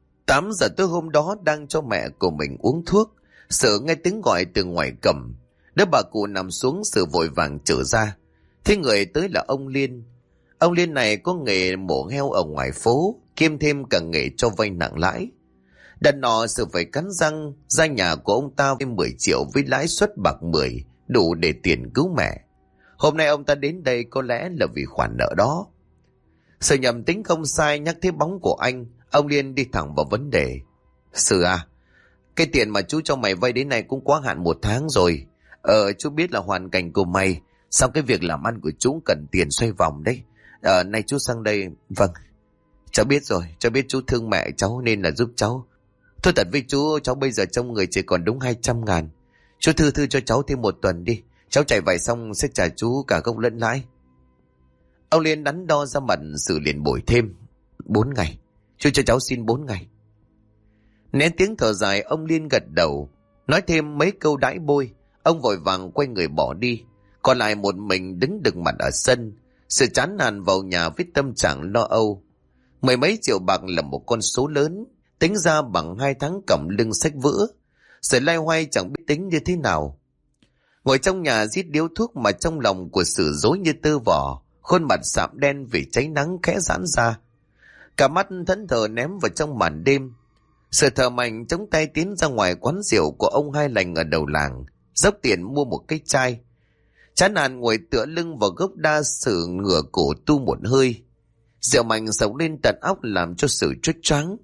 8 giờ tối hôm đó đang cho mẹ của mình uống thuốc, Sự nghe tiếng gọi từ ngoài cổng. Đứa bà cụ nằm xuống, Sự vội vàng trở ra. Thế người tới là ông Liên. Ông Liên này có nghề mổ heo ở ngoài phố, kiêm thêm cả nghề cho vay nặng lãi. Đợt nọ sự phải cắn răng ra nhà của ông ta với 10 triệu với lãi suất bạc 10, đủ để tiền cứu mẹ. Hôm nay ông ta đến đây có lẽ là vì khoản nợ đó. Sự nhầm tính không sai, nhắc thấy bóng của anh, ông Liên đi thẳng vào vấn đề. Sự à, cái tiền mà chú cho mày vay đến nay cũng quá hạn 1 tháng rồi. Chú biết là hoàn cảnh của mày, xong cái việc làm ăn của chú cần tiền xoay vòng đấy. Nay chú sang đây. Vâng, cháu biết rồi, cháu biết chú thương mẹ cháu nên là giúp cháu. Thôi thật với chú, cháu bây giờ trong người chỉ còn đúng 200.000. Chú thư cho cháu thêm 1 tuần đi. Cháu chạy vay xong sẽ trả chú cả gốc lẫn lãi. Ông Liên đắn đo ra mặt, Sự liền bồi thêm 4 ngày. Chú cho cháu xin 4 ngày. Nén tiếng thở dài, ông Liên gật đầu, nói thêm mấy câu đãi bôi. Ông vội vàng quay người bỏ đi, còn lại một mình đứng đực mặt ở sân. Sự chán nản vào nhà với tâm trạng lo âu. 10 mấy triệu bạc là một con số lớn, tính ra bằng 2 tháng còng lưng sách vữa. Sự loay hoay chẳng biết tính như thế nào. Ngồi trong nhà rít điếu thuốc mà trong lòng của Sự rối như tơ vò, khuôn mặt sạm đen vì cháy nắng khẽ giãn ra. Cả mắt thẫn thờ ném vào trong màn đêm. Sự thở mạnh chống tay tiến ra ngoài quán rượu của ông Hai Lành ở đầu làng, dốc tiền mua một cái chai. Chán nản ngồi tựa lưng vào gốc đa, Sự ngửa cổ tu một hơi. Rượu mạnh sộc lên tận óc làm cho Sự choáng choáng.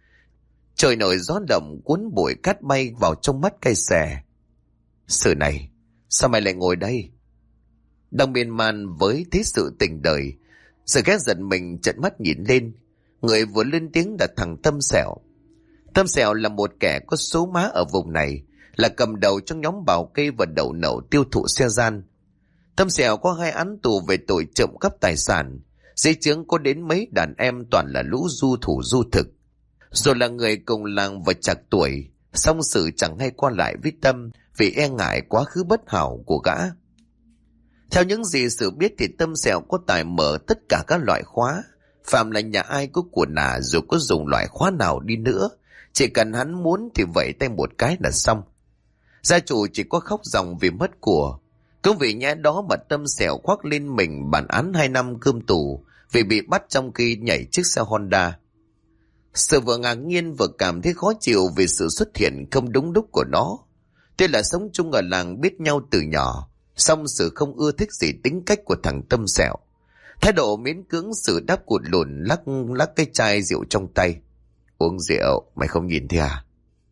Trời nổi gió động cuốn bụi cát bay vào trong mắt cay xè. Sự này, sao mày lại ngồi đây? Đang miên man với thế sự tình đời, Sự ghét giận mình trợn mắt nhìn lên. Người vừa lên tiếng là thằng Tâm Sẹo. Tâm Sẹo là một kẻ có số má ở vùng này, là cầm đầu trong nhóm bảo kê và đậu nậu tiêu thụ xe gian. Tâm Sẹo có 2 án tù về tội trộm cắp tài sản. Dưới trướng có đến mấy đàn em toàn là lũ du thủ du thực. Rồi là người cùng làng và chạc tuổi, song Sự chẳng hay qua lại với Tâm vì e ngại quá khứ bất hảo của gã. Theo những gì Sự biết thì Tâm Sẹo có tài mở tất cả các loại khóa. Phạm là nhà ai có của nà, dù có dùng loại khóa nào đi nữa, chỉ cần hắn muốn thì vẩy tay một cái là xong. Gia chủ chỉ có khóc ròng vì mất của. Cũng vì nhẽ đó mà Tâm Sẹo khoác lên mình bản án 2 năm cơm tù vì bị bắt trong khi nhảy chiếc xe Honda. Sự vừa ngạc nhiên vừa cảm thấy khó chịu vì sự xuất hiện không đúng lúc của nó. Tuy là sống chung ở làng biết nhau từ nhỏ, song Sự không ưa thích gì tính cách của thằng Tâm Sẹo. Thái độ miễn cưỡng, Sự đáp cụt lùn lắc cái chai rượu trong tay. Uống rượu, mày không nhìn thấy à?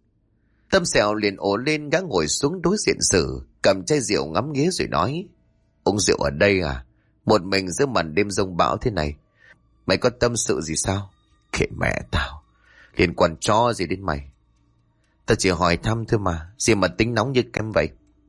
Tâm Sẹo liền ồ lên, gã ngồi xuống đối diện Sự, cầm chai rượu ngắm nghía rồi nói. Uống rượu ở đây à? Một mình giữa màn đêm giông bão thế này. Mày có tâm sự gì sao? Kệ mẹ tao, liên quan chó gì đến mày? Tao chỉ hỏi thăm thôi mà, gì mà tính nóng như kem vậy?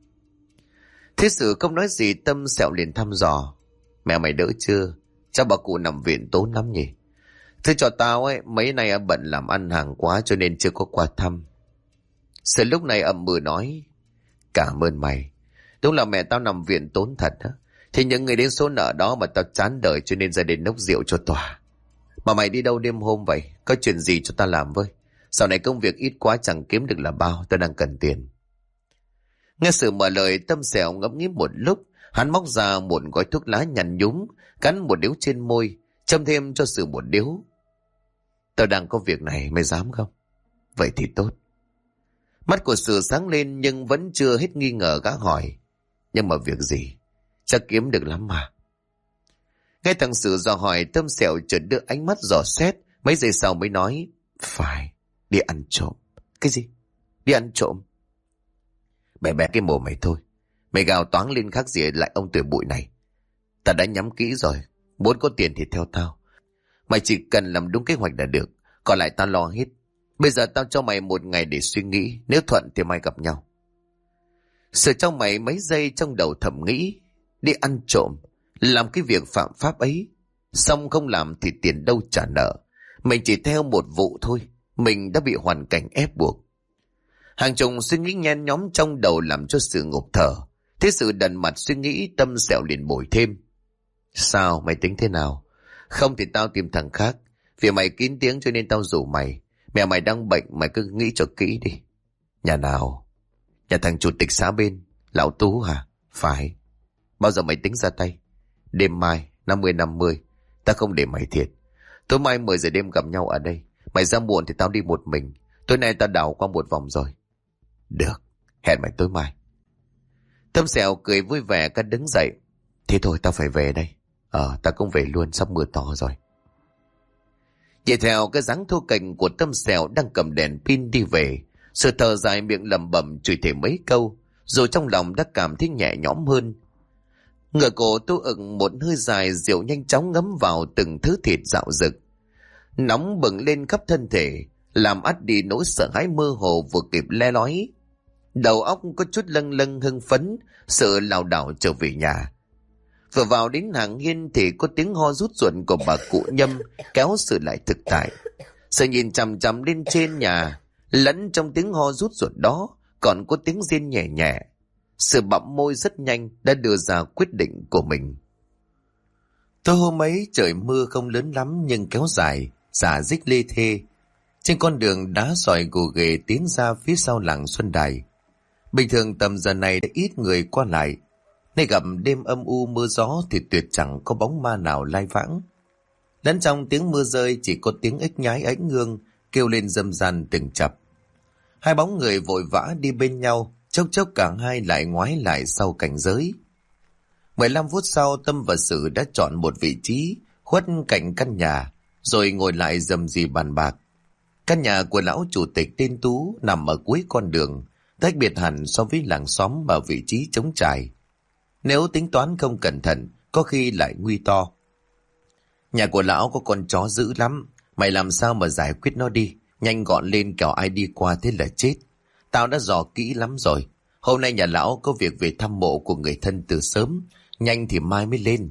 Thế Sự không nói gì. Tâm Sẹo liền thăm dò. Mẹ mày đỡ chưa? Chắc bà cụ nằm viện tốn lắm nhỉ? Thế cho tao ấy, mấy nay bận làm ăn hàng quá cho nên chưa có qua thăm. Sự lúc này ậm ừ nói. Cảm ơn mày. Đúng là mẹ tao nằm viện tốn thật á. Thì những người đến số nợ đó mà tao chán đời cho nên ra đến nốc rượu cho tòa. Mà mày đi đâu đêm hôm vậy? Có chuyện gì cho tao làm với? Sau này công việc ít quá chẳng kiếm được là bao. Tao đang cần tiền. Nghe Sự mở lời, Tâm Sẹo ngẫm nghĩ một lúc. Hắn móc ra một gói thuốc lá nhăn nhúm, cắn một điếu trên môi, châm thêm cho Sự một điếu. Tao đang có việc này, mày dám không? Vậy thì tốt. Mắt của Sự sáng lên nhưng vẫn chưa hết nghi ngờ, gã hỏi. Nhưng mà việc gì? Chắc kiếm được lắm mà. Nghe thằng Sự dò hỏi, Tâm Sẹo chợt đưa ánh mắt dò xét, mấy giây sau mới nói. Phải, đi ăn trộm. Cái gì? Đi ăn trộm? Bẻ cái mồm mày thôi. Mày gào toáng lên khác gì lại ông tuổi bụi này. Ta đã nhắm kỹ rồi. Muốn có tiền thì theo tao. Mày chỉ cần làm đúng kế hoạch là được. Còn lại tao lo hết. Bây giờ tao cho mày 1 ngày để suy nghĩ. Nếu thuận thì mai gặp nhau. Sự trong mày mấy giây trong đầu thầm nghĩ. Đi ăn trộm, làm cái việc phạm pháp ấy. Xong không làm thì tiền đâu trả nợ. Mình chỉ theo một vụ thôi. Mình đã bị hoàn cảnh ép buộc. Hàng chục suy nghĩ nhen nhóm trong đầu làm cho Sự ngộp thở. Thế Sự đần mặt suy nghĩ. Tâm Sẹo liền bồi thêm. Sao, mày tính thế nào? Không thì tao tìm thằng khác. Vì mày kín tiếng cho nên tao rủ mày. Mẹ mày đang bệnh, mày cứ nghĩ cho kỹ đi. Nhà nào? Nhà thằng chủ tịch xã bên. Lão Tú hả? Phải. Bao giờ mày tính ra tay? Đêm mai 50-50. Ta không để mày thiệt. Tối mai 10 giờ đêm gặp nhau ở đây. Mày ra muộn thì tao đi một mình. Tối nay ta đảo qua một vòng rồi. Được, hẹn mày tối mai. Tâm Sẹo cười vui vẻ cất đứng dậy. Thế thôi tao phải về đây. Ta cũng về luôn, sắp mưa to rồi. Vậy theo cái dáng thô kệch của Tâm Sẹo đang cầm đèn pin đi về, sự thở dài miệng lẩm bẩm chửi thề mấy câu, rồi trong lòng đã cảm thấy nhẹ nhõm hơn. Ngửa cổ Tô ựng một hơi dài, rượu nhanh chóng ngấm vào từng thứ thịt dạo rực, nóng bừng lên khắp thân thể, làm át đi nỗi sợ hãi mơ hồ vừa kịp le lói. Đầu óc có chút lâng lâng hưng phấn, sự lảo đảo trở về nhà. Vừa vào đến hàng hiên thì có tiếng ho rút ruột của bà cụ Nhâm kéo sự lại thực tại. Sự nhìn chằm chằm lên trên nhà, lẫn trong tiếng ho rút ruột đó còn có tiếng rên nhẹ nhẹ. Sự bặm môi rất nhanh đã đưa ra quyết định của mình. Tối hôm ấy trời mưa không lớn lắm nhưng kéo dài, xả rích lê thê. Trên con đường đá sỏi gồ ghề tiến ra phía sau làng Xuân Đài. Bình thường tầm giờ này đã ít người qua lại. Nay gặp đêm âm u mưa gió thì tuyệt chẳng có bóng ma nào lai vãng. Lẫn trong tiếng mưa rơi chỉ có tiếng ếch nhái ánh ngương kêu lên râm ran từng chập. Hai bóng người vội vã đi bên nhau, chốc chốc cả hai lại ngoái lại sau cảnh giới. 15 phút sau Tâm và Sự đã chọn một vị trí khuất cạnh căn nhà, rồi ngồi lại rầm rì bàn bạc. Căn nhà của lão chủ tịch tên Tú nằm ở cuối con đường, tách biệt hẳn so với làng xóm ở vị trí trống trải. Nếu tính toán không cẩn thận, có khi lại nguy to. Nhà của lão có con chó dữ lắm, mày làm sao mà giải quyết nó đi, nhanh gọn lên kẻo ai đi qua thế là chết. Tao đã dò kỹ lắm rồi, hôm nay nhà lão có việc về thăm mộ của người thân từ sớm, nhanh thì mai mới lên.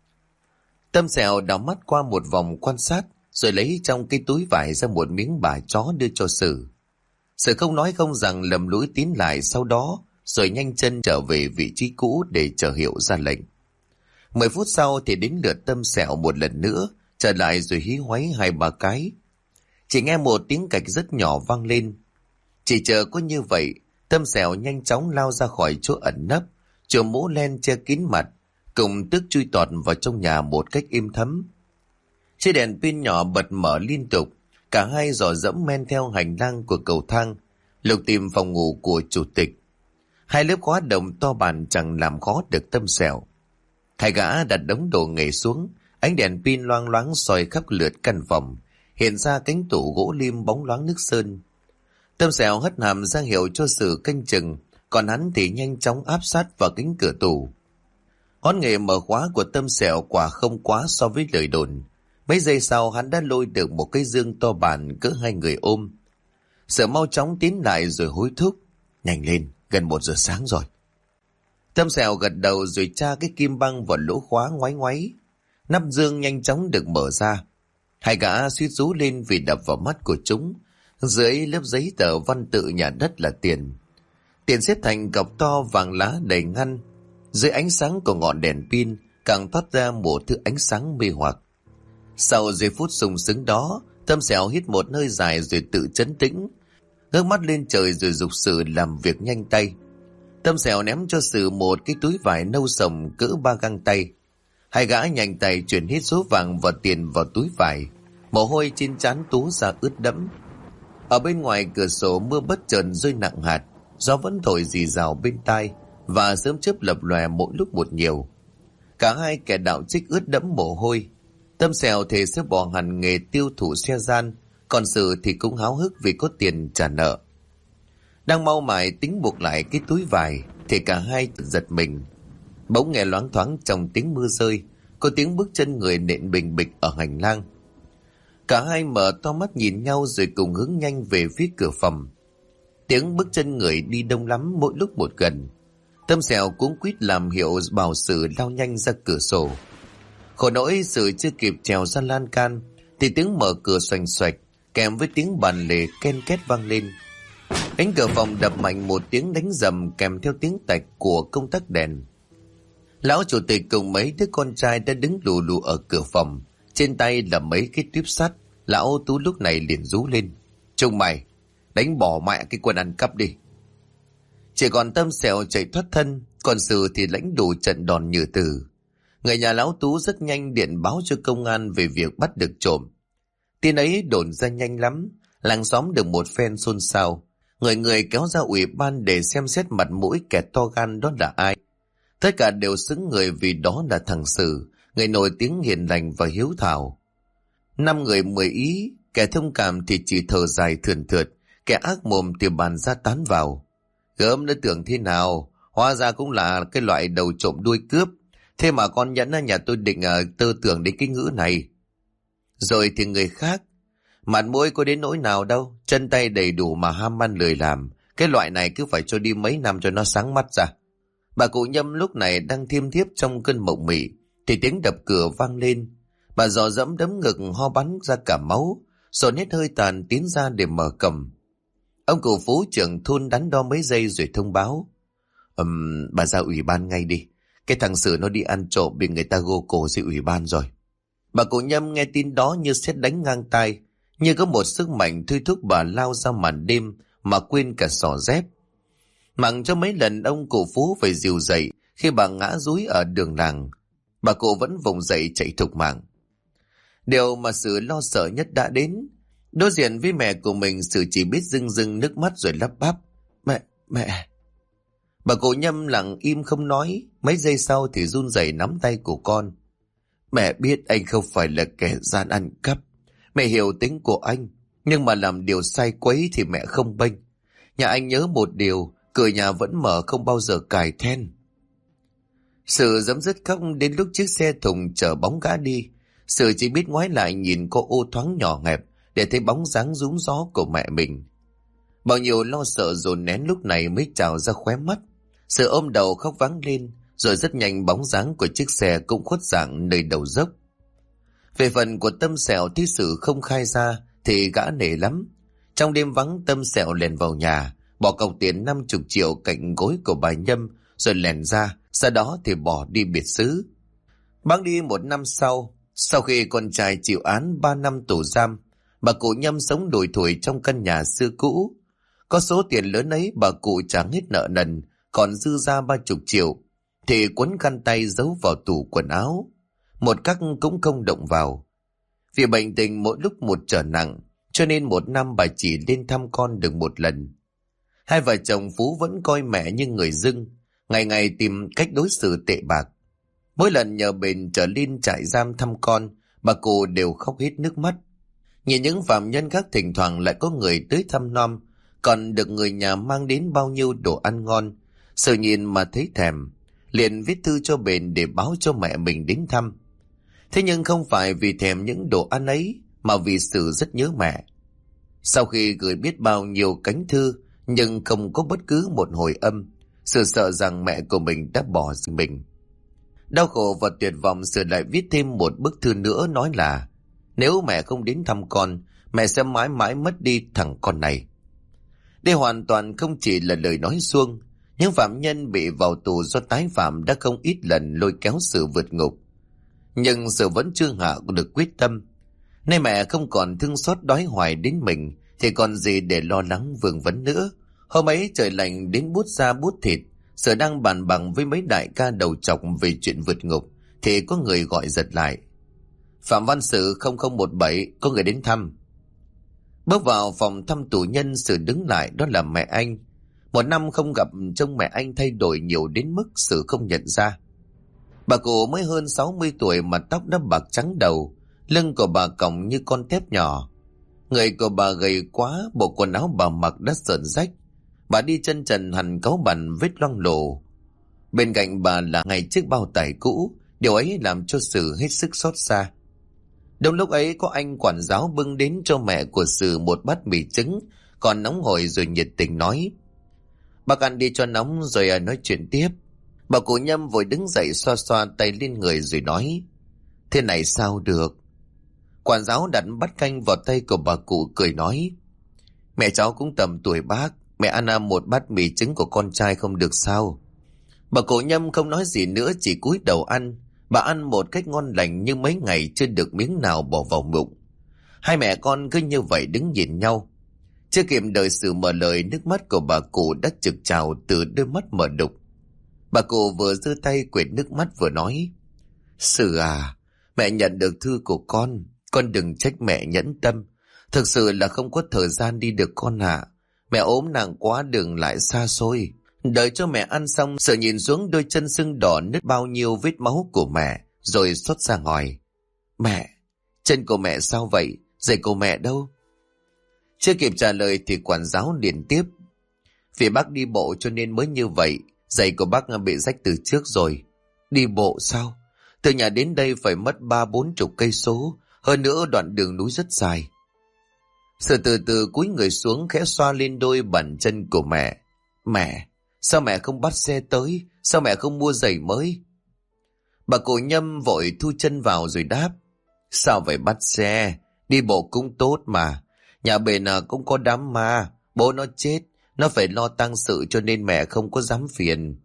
Tâm Sẹo đảo mắt qua một vòng quan sát, rồi lấy trong cái túi vải ra một miếng bả chó đưa cho Sự. Sự không nói không rằng lầm lũi tiến lại sau đó, rồi nhanh chân trở về vị trí cũ để chờ hiệu ra lệnh. 10 phút sau thì đến lượt Tâm Sẹo một lần nữa, trở lại rồi hí hoáy 2-3 cái. Chỉ nghe một tiếng cạch rất nhỏ vang lên. Chỉ chờ có như vậy, Tâm Sẹo nhanh chóng lao ra khỏi chỗ ẩn nấp, chùm mũ len che kín mặt, cùng tức chui tọt vào trong nhà một cách im thấm. Chiếc đèn pin nhỏ bật mở liên tục, cả hai dò dẫm men theo hành lang của cầu thang, lục tìm phòng ngủ của chủ tịch. Hai lớp khóa đồng to bản chẳng làm khó được Tâm Sẹo. Hai gã đặt đống đồ nghề xuống, ánh đèn pin loang loáng soi khắp lượt căn phòng, hiện ra cánh tủ gỗ lim bóng loáng nước sơn. Tâm Sẹo hất hàm ra hiệu cho Sự canh chừng, còn hắn thì nhanh chóng áp sát vào cánh cửa tủ. Ngón nghề mở khóa của Tâm Sẹo quả không quá so với lời đồn. Mấy giây sau hắn đã lôi được một cái dương to bản cỡ hai người ôm. Sự mau chóng tiến lại rồi hối thúc. Nhanh lên, gần 1 giờ sáng rồi. Tâm Sẹo gật đầu rồi tra cái kim băng vào lỗ khóa ngoáy ngoáy. Nắp dương nhanh chóng được mở ra. Hai gã suýt rú lên vì đập vào mắt của chúng. Dưới lớp giấy tờ văn tự nhà đất là tiền. Tiền xếp thành cọc to vàng lá đầy ngăn. Dưới ánh sáng của ngọn đèn pin càng toát ra một thứ ánh sáng mê hoặc. Sau giây phút sung sướng đó, Tâm Sẹo hít một hơi dài rồi tự trấn tĩnh, ngước mắt lên trời rồi giục Sự làm việc nhanh tay. Tâm Sẹo ném cho Sự một cái túi vải nâu sồng cỡ 3 găng tay. Hai gã nhanh tay chuyển hết số vàng và tiền vào túi vải. Mồ hôi trên trán Tú ra ướt đẫm. Ở bên ngoài cửa sổ mưa bất chợt rơi nặng hạt, gió vẫn thổi rì rào bên tai và sớm chớp lập lòe mỗi lúc một nhiều. Cả hai kẻ đạo trích ướt đẫm mồ hôi. Tâm Sẹo thì sẽ bỏ hẳn nghề tiêu thụ xe gian, còn Sự thì cũng háo hức vì có tiền trả nợ. Đang mau mải tính buộc lại cái túi vải thì cả hai giật mình. Bỗng nghe loáng thoáng trong tiếng mưa rơi, có tiếng bước chân người nện bình bịch ở hành lang. Cả hai mở to mắt nhìn nhau rồi cùng hướng nhanh về phía cửa phòng. Tiếng bước chân người đi đông lắm, mỗi lúc một gần. Tâm Sẹo cũng quýt làm hiệu bảo Sự lao nhanh ra cửa sổ. Khổ nỗi Sự chưa kịp trèo ra lan can thì tiếng mở cửa xoành xoạch kèm với tiếng bàn lề ken két vang lên. Cánh cửa phòng đập mạnh một tiếng đánh rầm kèm theo tiếng tạch của công tắc đèn. Lão chủ tịch cùng mấy đứa con trai đã đứng lù lù ở cửa phòng, trên tay là mấy cái tuyếp sắt. Lão Tú lúc này liền rú lên: "Chúng mày, đánh bỏ mẹ cái quân ăn cắp đi!" Chỉ còn Tâm Sẹo chạy thoát thân, còn Sự thì lãnh đủ trận đòn như tử. Người nhà lão Tú rất nhanh điện báo cho công an về việc bắt được trộm. Tin ấy đồn ra nhanh lắm, làng xóm được một phen xôn xao. Người người kéo ra ủy ban để xem xét mặt mũi kẻ to gan đó là ai. Tất cả đều xứng người vì đó là thằng Sử, người nổi tiếng hiền lành và hiếu thảo. 5 người 10 ý, kẻ thông cảm thì chỉ thở dài thườn thượt, kẻ ác mồm thì bàn ra tán vào. Gớm đã tưởng thế nào, hóa ra cũng là cái loại đầu trộm đuôi cướp. Thế mà con Nhẫn ở nhà tôi định tư tưởng đến cái ngữ này. Rồi thì người khác, mặt mũi có đến nỗi nào đâu, chân tay đầy đủ mà ham ăn lười làm. Cái loại này cứ phải cho đi mấy năm cho nó sáng mắt ra. Bà cụ Nhâm lúc này đang thiêm thiếp trong cơn mộng mị, thì tiếng đập cửa vang lên. Bà dò dẫm đấm ngực ho bắn ra cả máu, rồi hết hơi tàn tiến ra để mở cổng. Ông cụ Phú trưởng thôn đắn đo mấy giây rồi thông báo. Bà ra ủy ban ngay đi. Cái thằng Sử nó đi ăn trộm bị người ta gô cổ dưới ủy ban rồi. Bà cụ Nhâm nghe tin đó như sét đánh ngang tai, như có một sức mạnh thôi thúc bà lao ra màn đêm mà quên cả xỏ dép. Mặc cho mấy lần ông cụ Phú phải dìu dậy khi bà ngã dúi ở đường làng, bà cụ vẫn vùng dậy chạy thục mạng. Điều mà Sử lo sợ nhất đã đến. Đối diện với mẹ của mình, Sử chỉ biết rưng rưng nước mắt rồi lắp bắp. Mẹ. Bà cụ Nhâm lặng im không nói, mấy giây sau thì run rẩy nắm tay của con. Mẹ biết anh không phải là kẻ gian ăn cắp. Mẹ hiểu tính của anh, nhưng mà làm điều sai quấy thì mẹ không bênh. Nhà anh nhớ một điều, cửa nhà vẫn mở không bao giờ cài then. Sử giấm dứt khóc đến lúc chiếc xe thùng chở bóng gã đi. Sử chỉ biết ngoái lại nhìn cô ô thoáng nhỏ hẹp để thấy bóng dáng rúm gió của mẹ mình. Bao nhiêu lo sợ dồn nén lúc này mới trào ra khóe mắt. Sử ôm đầu khóc váng lên, rồi rất nhanh bóng dáng của chiếc xe cũng khuất dạng nơi đầu dốc. Về phần của Tâm Sẹo thì Sử không khai ra thì gã nể lắm. Trong đêm vắng, Tâm Sẹo lèn vào nhà, bỏ cọc tiền 50 triệu cạnh gối của bà Nhâm, rồi lèn ra, sau đó thì bỏ đi biệt xứ. Bẵng đi 1 năm sau khi con trai chịu án 3 năm tù giam, bà cụ Nhâm sống đùi thủi trong căn nhà xưa cũ. Có số tiền lớn ấy bà cụ trả hết nợ nần, còn dư ra 30 triệu, thì quấn khăn tay giấu vào tủ quần áo. Một cách cũng không động vào. Vì bệnh tình mỗi lúc một trở nặng, cho nên 1 năm bà chỉ lên thăm con được 1 lần. Hai vợ chồng Phú vẫn coi mẹ như người dưng, ngày ngày tìm cách đối xử tệ bạc. Mỗi lần nhờ bền trở lên trại giam thăm con, bà cụ đều khóc hết nước mắt. Nhìn những phạm nhân khác thỉnh thoảng lại có người tới thăm nom, còn được người nhà mang đến bao nhiêu đồ ăn ngon. Sử nhìn mà thấy thèm, liền viết thư cho bền để báo cho mẹ mình đến thăm. Thế nhưng không phải vì thèm những đồ ăn ấy, mà vì Sử rất nhớ mẹ. Sau khi gửi biết bao nhiêu cánh thư, nhưng không có bất cứ một hồi âm, Sử sợ rằng mẹ của mình đã bỏ mình. Đau khổ và tuyệt vọng, Sử lại viết thêm một bức thư nữa nói là nếu mẹ không đến thăm con, mẹ sẽ mãi mãi mất đi thằng con này. Đây hoàn toàn không chỉ là lời nói suông. Những phạm nhân bị vào tù do tái phạm đã không ít lần lôi kéo Sử vượt ngục. Nhưng Sử vẫn chưa hạ được quyết tâm. Nay mẹ không còn thương xót đói hoài đến mình, thì còn gì để lo lắng vương vấn nữa. Hôm ấy trời lạnh đến buốt da buốt thịt, Sử đang bàn bằng với mấy đại ca đầu trọc về chuyện vượt ngục, thì có người gọi giật lại. Phạm Văn Sử 0017, có người đến thăm. Bước vào phòng thăm tù nhân, Sử đứng lại, đó là mẹ anh. 1 năm không gặp, trông mẹ anh thay đổi nhiều đến mức Sử không nhận ra. Bà cụ mới hơn 60 tuổi mà tóc đã bạc trắng đầu, lưng của bà còng như con thép nhỏ. Người của bà gầy quá, bộ quần áo bà mặc đã sờn rách. Bà đi chân trần hằn cáu bẩn vết loang lổ. Bên cạnh bà là ngày chiếc bao tải cũ, điều ấy làm cho Sử hết sức xót xa. Đúng lúc ấy có anh quản giáo bưng đến cho mẹ của Sử một bát mì trứng, còn nóng hổi rồi nhiệt tình nói: bác ăn đi cho nóng rồi nói chuyện tiếp. Bà cụ Nhâm vội đứng dậy xoa xoa tay lên người rồi nói: thế này sao được? Quản giáo đặt bát canh vào tay của bà cụ cười nói: mẹ cháu cũng tầm tuổi bác, mẹ ăn một bát mì trứng của con trai không được sao? Bà cụ Nhâm không nói gì nữa, chỉ cúi đầu ăn. Bà ăn một cách ngon lành nhưng mấy ngày chưa được miếng nào bỏ vào bụng. Hai mẹ con cứ như vậy đứng nhìn nhau. Chưa kịp đợi Sử mở lời, nước mắt của bà cụ đã trực trào từ đôi mắt mở đục. Bà cụ vừa giơ tay quệt nước mắt vừa nói: Sự à, mẹ nhận được thư của con đừng trách mẹ nhẫn tâm. Thực sự là không có thời gian đi được con ạ. Mẹ ốm nặng quá, đường lại xa xôi. Đợi cho mẹ ăn xong, Sự nhìn xuống đôi chân sưng đỏ nứt bao nhiêu vết máu của mẹ, rồi xót xa hỏi. Mẹ, chân của mẹ sao vậy? Giày của mẹ đâu? Chưa kịp trả lời thì quản giáo liền tiếp. Vì bác đi bộ cho nên mới như vậy. Giày của bác bị rách từ trước rồi. Đi bộ sao? Từ nhà đến đây phải mất 30-40 cây số. Hơn nữa đoạn đường núi rất dài. Sự từ từ cúi người xuống khẽ xoa lên đôi bàn chân của mẹ. Mẹ, sao mẹ không bắt xe tới? Sao mẹ không mua giày mới? Bà cụ Nhâm vội thu chân vào rồi đáp. Sao phải bắt xe? Đi bộ cũng tốt mà. Nhà bề nào cũng có đám ma. Bố nó chết, nó phải lo tang sự cho nên mẹ không có dám phiền.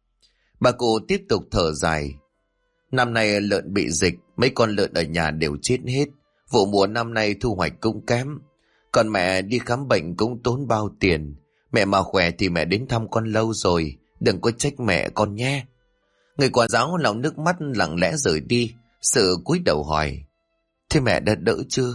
Bà cụ tiếp tục thở dài. Năm nay lợn bị dịch, mấy con lợn ở nhà đều chết hết. Vụ mùa năm nay thu hoạch cũng kém. Còn mẹ đi khám bệnh cũng tốn bao tiền. Mẹ mà khỏe thì mẹ đến thăm con lâu rồi. Đừng có trách mẹ con nhé. Người quản giáo lau nước mắt lặng lẽ rời đi. Sự cúi đầu hỏi. Thế mẹ đã đỡ chưa?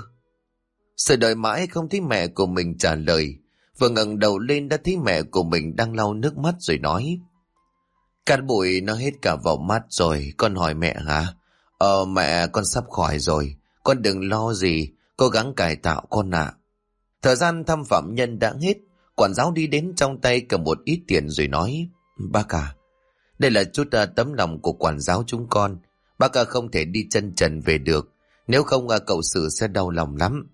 Sự đợi mãi không thấy mẹ của mình trả lời. Vừa ngẩng đầu lên đã thấy mẹ của mình đang lau nước mắt rồi nói. Cát bụi nó hết cả vào mắt rồi. Con hỏi mẹ hả? Mẹ con sắp khỏi rồi. Con đừng lo gì. Cố gắng cải tạo con ạ. Thời gian thăm phạm nhân đã hết. Quản giáo đi đến trong tay cầm một ít tiền rồi nói. Bác à, đây là chút tấm lòng của quản giáo chúng con. Bác không thể đi chân trần về được. Nếu không cậu Sự sẽ đau lòng lắm.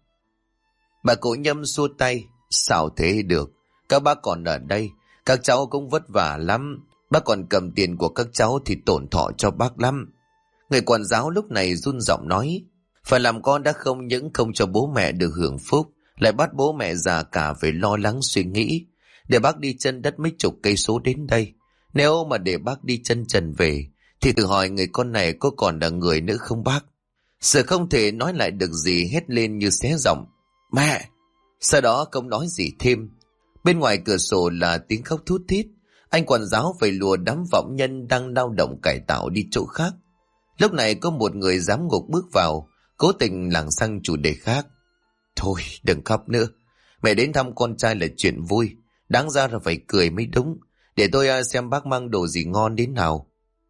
Bà cụ Nhâm xua tay. Sao thế được? Các bác còn ở đây. Các cháu cũng vất vả lắm. Bác còn cầm tiền của các cháu thì tổn thọ cho bác lắm. Người quản giáo lúc này run giọng nói. Phải làm con đã không những không cho bố mẹ được hưởng phúc, lại bắt bố mẹ già cả phải lo lắng suy nghĩ. Để bác đi chân đất mấy chục cây số đến đây. Nếu mà để bác đi chân trần về, thì tự hỏi người con này có còn là người nữa không bác? Sự không thể nói lại được gì, hét lên như xé giọng. Mẹ! Sau đó không nói gì thêm. Bên ngoài cửa sổ là tiếng khóc thút thít. Anh quản giáo phải lùa đám vọng nhân đang lao động cải tạo đi chỗ khác. Lúc này có một người giám ngục bước vào, cố tình lảng sang chủ đề khác. Thôi đừng khóc nữa. Mẹ đến thăm con trai là chuyện vui. Đáng ra là phải cười mới đúng. Để tôi xem bác mang đồ gì ngon đến nào.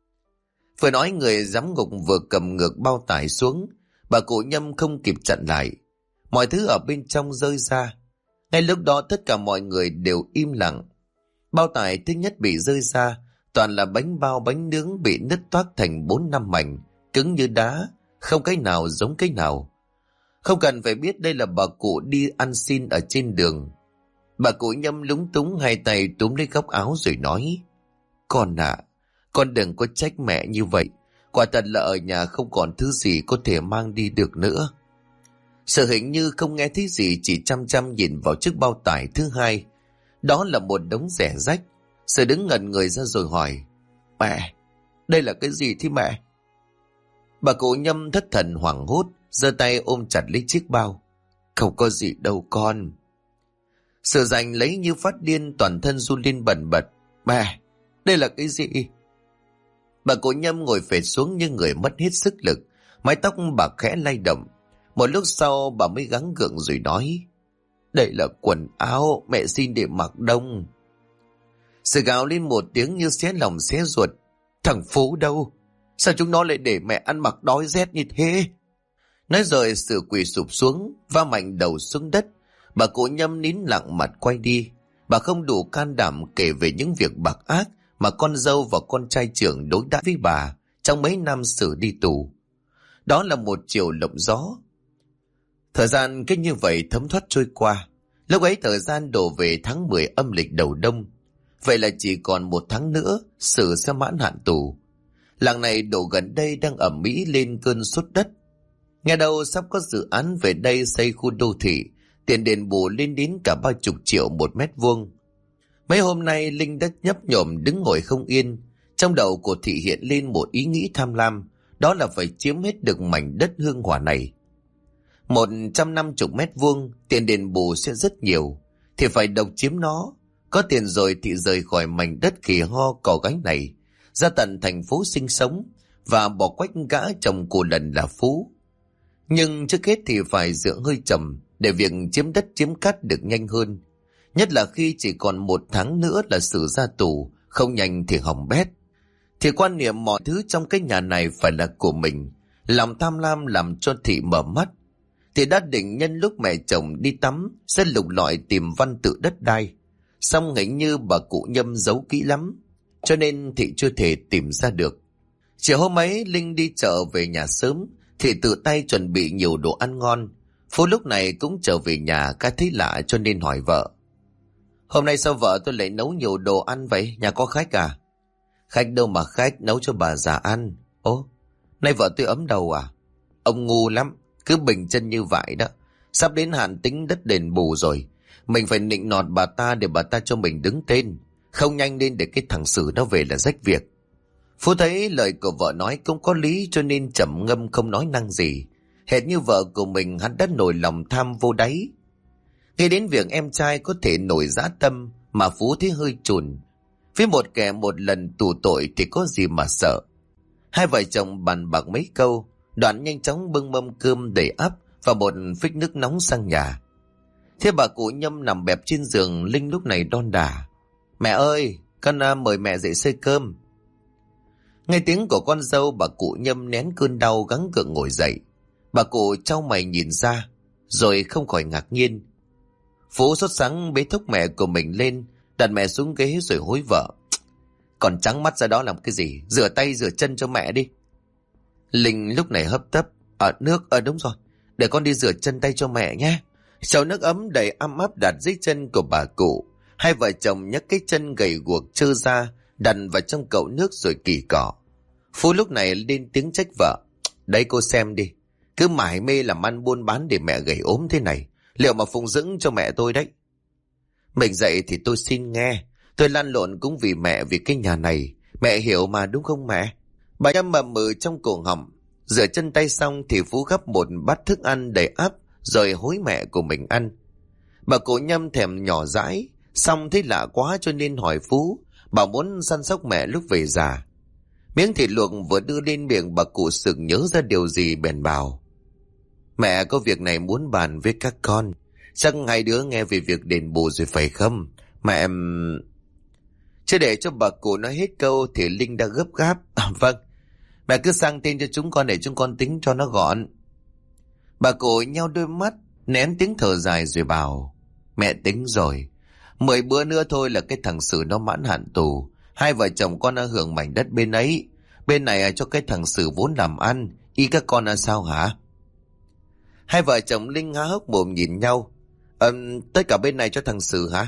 Vừa nói người giám ngục vừa cầm ngược bao tải xuống. Bà cụ Nhâm không kịp chặn lại. Mọi thứ ở bên trong rơi ra. Ngay lúc đó tất cả mọi người đều im lặng. Bao tải thứ nhất bị rơi ra, toàn là bánh bao bánh nướng bị nứt toác thành 4-5 mảnh, cứng như đá, không cái nào giống cái nào. Không cần phải biết đây là bà cụ đi ăn xin ở trên đường. Bà cụ Nhâm lúng túng hai tay túm lấy góc áo rồi nói. Con ạ, con đừng có trách mẹ như vậy. Quả thật là ở nhà không còn thứ gì có thể mang đi được nữa. Sự hình như không nghe thấy gì, chỉ chăm chăm nhìn vào chiếc bao tải thứ hai. Đó là một đống rẻ rách. Sự đứng ngẩn người ra rồi hỏi. Mẹ, đây là cái gì thế mẹ? Bà cụ Nhâm thất thần hoảng hốt, giơ tay ôm chặt lấy chiếc bao. Không có gì đâu con. Sự giành lấy như phát điên, toàn thân run lên bần bật. Mẹ, đây là cái gì? Bà cụ Nhâm ngồi phệt xuống như người mất hết sức lực. Mái tóc bà khẽ lay động. Một lúc sau bà mới gắng gượng rồi nói. Đây là quần áo mẹ xin để mặc đông. Sự gào lên một tiếng như xé lòng xé ruột. Thằng Phú đâu? Sao chúng nó lại để mẹ ăn mặc đói rét như thế? Nói rồi Sự quỳ sụp xuống, va mạnh đầu xuống đất. Bà cụ Nhâm nín lặng mặt quay đi. Bà không đủ can đảm kể về những việc bạc ác mà con dâu và con trai trưởng đối đãi với bà trong mấy năm Sự đi tù. Đó là một chiều lộng gió. Thời gian cứ như vậy thấm thoát trôi qua. Lúc ấy thời gian đổ về tháng 10 âm lịch đầu đông. Vậy là chỉ còn 1 tháng nữa Sự sẽ mãn hạn tù. Làng này đổ gần đây đang ầm ĩ lên cơn sốt đất. Nghe đâu sắp có dự án về đây xây khu đô thị, tiền đền bù lên đến cả 30 triệu 1 mét vuông. Mấy hôm nay Linh đã nhấp nhổm đứng ngồi không yên. Trong đầu của thị hiện lên một ý nghĩ tham lam, đó là phải chiếm hết được mảnh đất hương hỏa này. 150 mét vuông, tiền đền bù sẽ rất nhiều, thì phải độc chiếm nó. Có tiền rồi thì rời khỏi mảnh đất khỉ ho cò gánh này, ra tận thành phố sinh sống, và bỏ quách gã chồng của lần là Phú. Nhưng trước hết thì phải dựa hơi chậm để việc chiếm đất chiếm cát được nhanh hơn. Nhất là khi chỉ còn 1 tháng nữa là xử ra tù, không nhanh thì hỏng bét. Thì quan niệm mọi thứ trong cái nhà này phải là của mình. Lòng tham lam làm cho Thị mở mắt. Thì đã định nhân lúc mẹ chồng đi tắm sẽ lục lọi tìm văn tự đất đai. Xong hình như bà cụ Nhâm giấu kỹ lắm, cho nên Thị chưa thể tìm ra được. Chiều hôm ấy Linh đi chợ về nhà sớm, Thị tự tay chuẩn bị nhiều đồ ăn ngon. Phú lúc này cũng trở về nhà, cái thấy lạ cho nên hỏi vợ. Hôm nay sao vợ tôi lại nấu nhiều đồ ăn vậy, nhà có khách à? Khách đâu mà khách, nấu cho bà già ăn. Ố, nay vợ tôi ấm đầu à? Ông ngu lắm, cứ bình chân như vậy đó. Sắp đến hạn tính đất đền bù rồi, mình phải nịnh nọt bà ta để bà ta cho mình đứng tên. Không nhanh lên để cái thằng Sử nó về là rách việc. Phú thấy lời của vợ nói cũng có lý cho nên trầm ngâm không nói năng gì. Hệt như vợ của mình hắn đã nổi lòng tham vô đáy. Nghe đến việc em trai có thể nổi dã tâm mà Phú thấy hơi chùn. Với một kẻ một lần tù tội thì có gì mà sợ. Hai vợ chồng bàn bạc mấy câu, Đoạn nhanh chóng bưng mâm cơm đầy ắp và một phích nước nóng sang nhà. Thế bà cụ Nhâm nằm bẹp trên giường, Linh lúc này đon đả. Mẹ ơi, con mời mẹ dậy xơi cơm. Nghe tiếng của con dâu, bà cụ Nhâm nén cơn đau gắng gượng ngồi dậy. Bà cụ chau mày nhìn ra, rồi không khỏi ngạc nhiên. Phú sốt sắng bế thúc mẹ của mình lên, đặt mẹ xuống ghế rồi hối vợ. Còn trắng mắt ra đó làm cái gì? Rửa tay rửa chân cho mẹ đi. Linh lúc này hấp tấp. Nước, đúng rồi. Để con đi rửa chân tay cho mẹ nhé. Chậu nước ấm đầy ấm áp đặt dưới chân của bà cụ. Hai vợ chồng nhấc cái chân gầy guộc trơ ra, đặt vào trong chậu nước rồi kỳ cọ. Phú lúc này lên tiếng trách vợ. Đấy cô xem đi. Cứ mải mê làm ăn buôn bán để mẹ gầy ốm thế này. Liệu mà phụng dưỡng cho mẹ tôi đấy. Mình dậy thì tôi xin nghe. Tôi lăn lộn cũng vì mẹ, vì cái nhà này. Mẹ hiểu mà đúng không mẹ? Bà Nhâm mầm mừ trong cổ họng. Rửa chân tay xong thì Phú gấp một bát thức ăn đầy ắp rồi hối mẹ của mình ăn. Bà cụ Nhâm thèm nhỏ dãi, xong thấy lạ quá cho nên hỏi Phú, bảo muốn săn sóc mẹ lúc về già. Miếng thịt luộc vừa đưa lên miệng, bà cụ sực nhớ ra điều gì bèn bảo. Mẹ có việc này muốn bàn với các con. Chắc hai đứa nghe về việc đền bù rồi phải không? Mẹ... Chưa để cho bà cụ nói hết câu thì Linh đã gấp gáp. Vâng, mẹ cứ sang tên cho chúng con để chúng con tính cho nó gọn. Bà cụ nheo đôi mắt, nén tiếng thở dài rồi bảo. Mẹ tính rồi. 10 bữa nữa thôi là cái thằng Sử nó mãn hạn tù. Hai vợ chồng con đã hưởng mảnh đất bên ấy. Bên này cho cái thằng Sử vốn làm ăn. Ý các con là sao hả? Hai vợ chồng Linh há hốc mồm nhìn nhau. Tất cả bên này cho thằng Sử hả?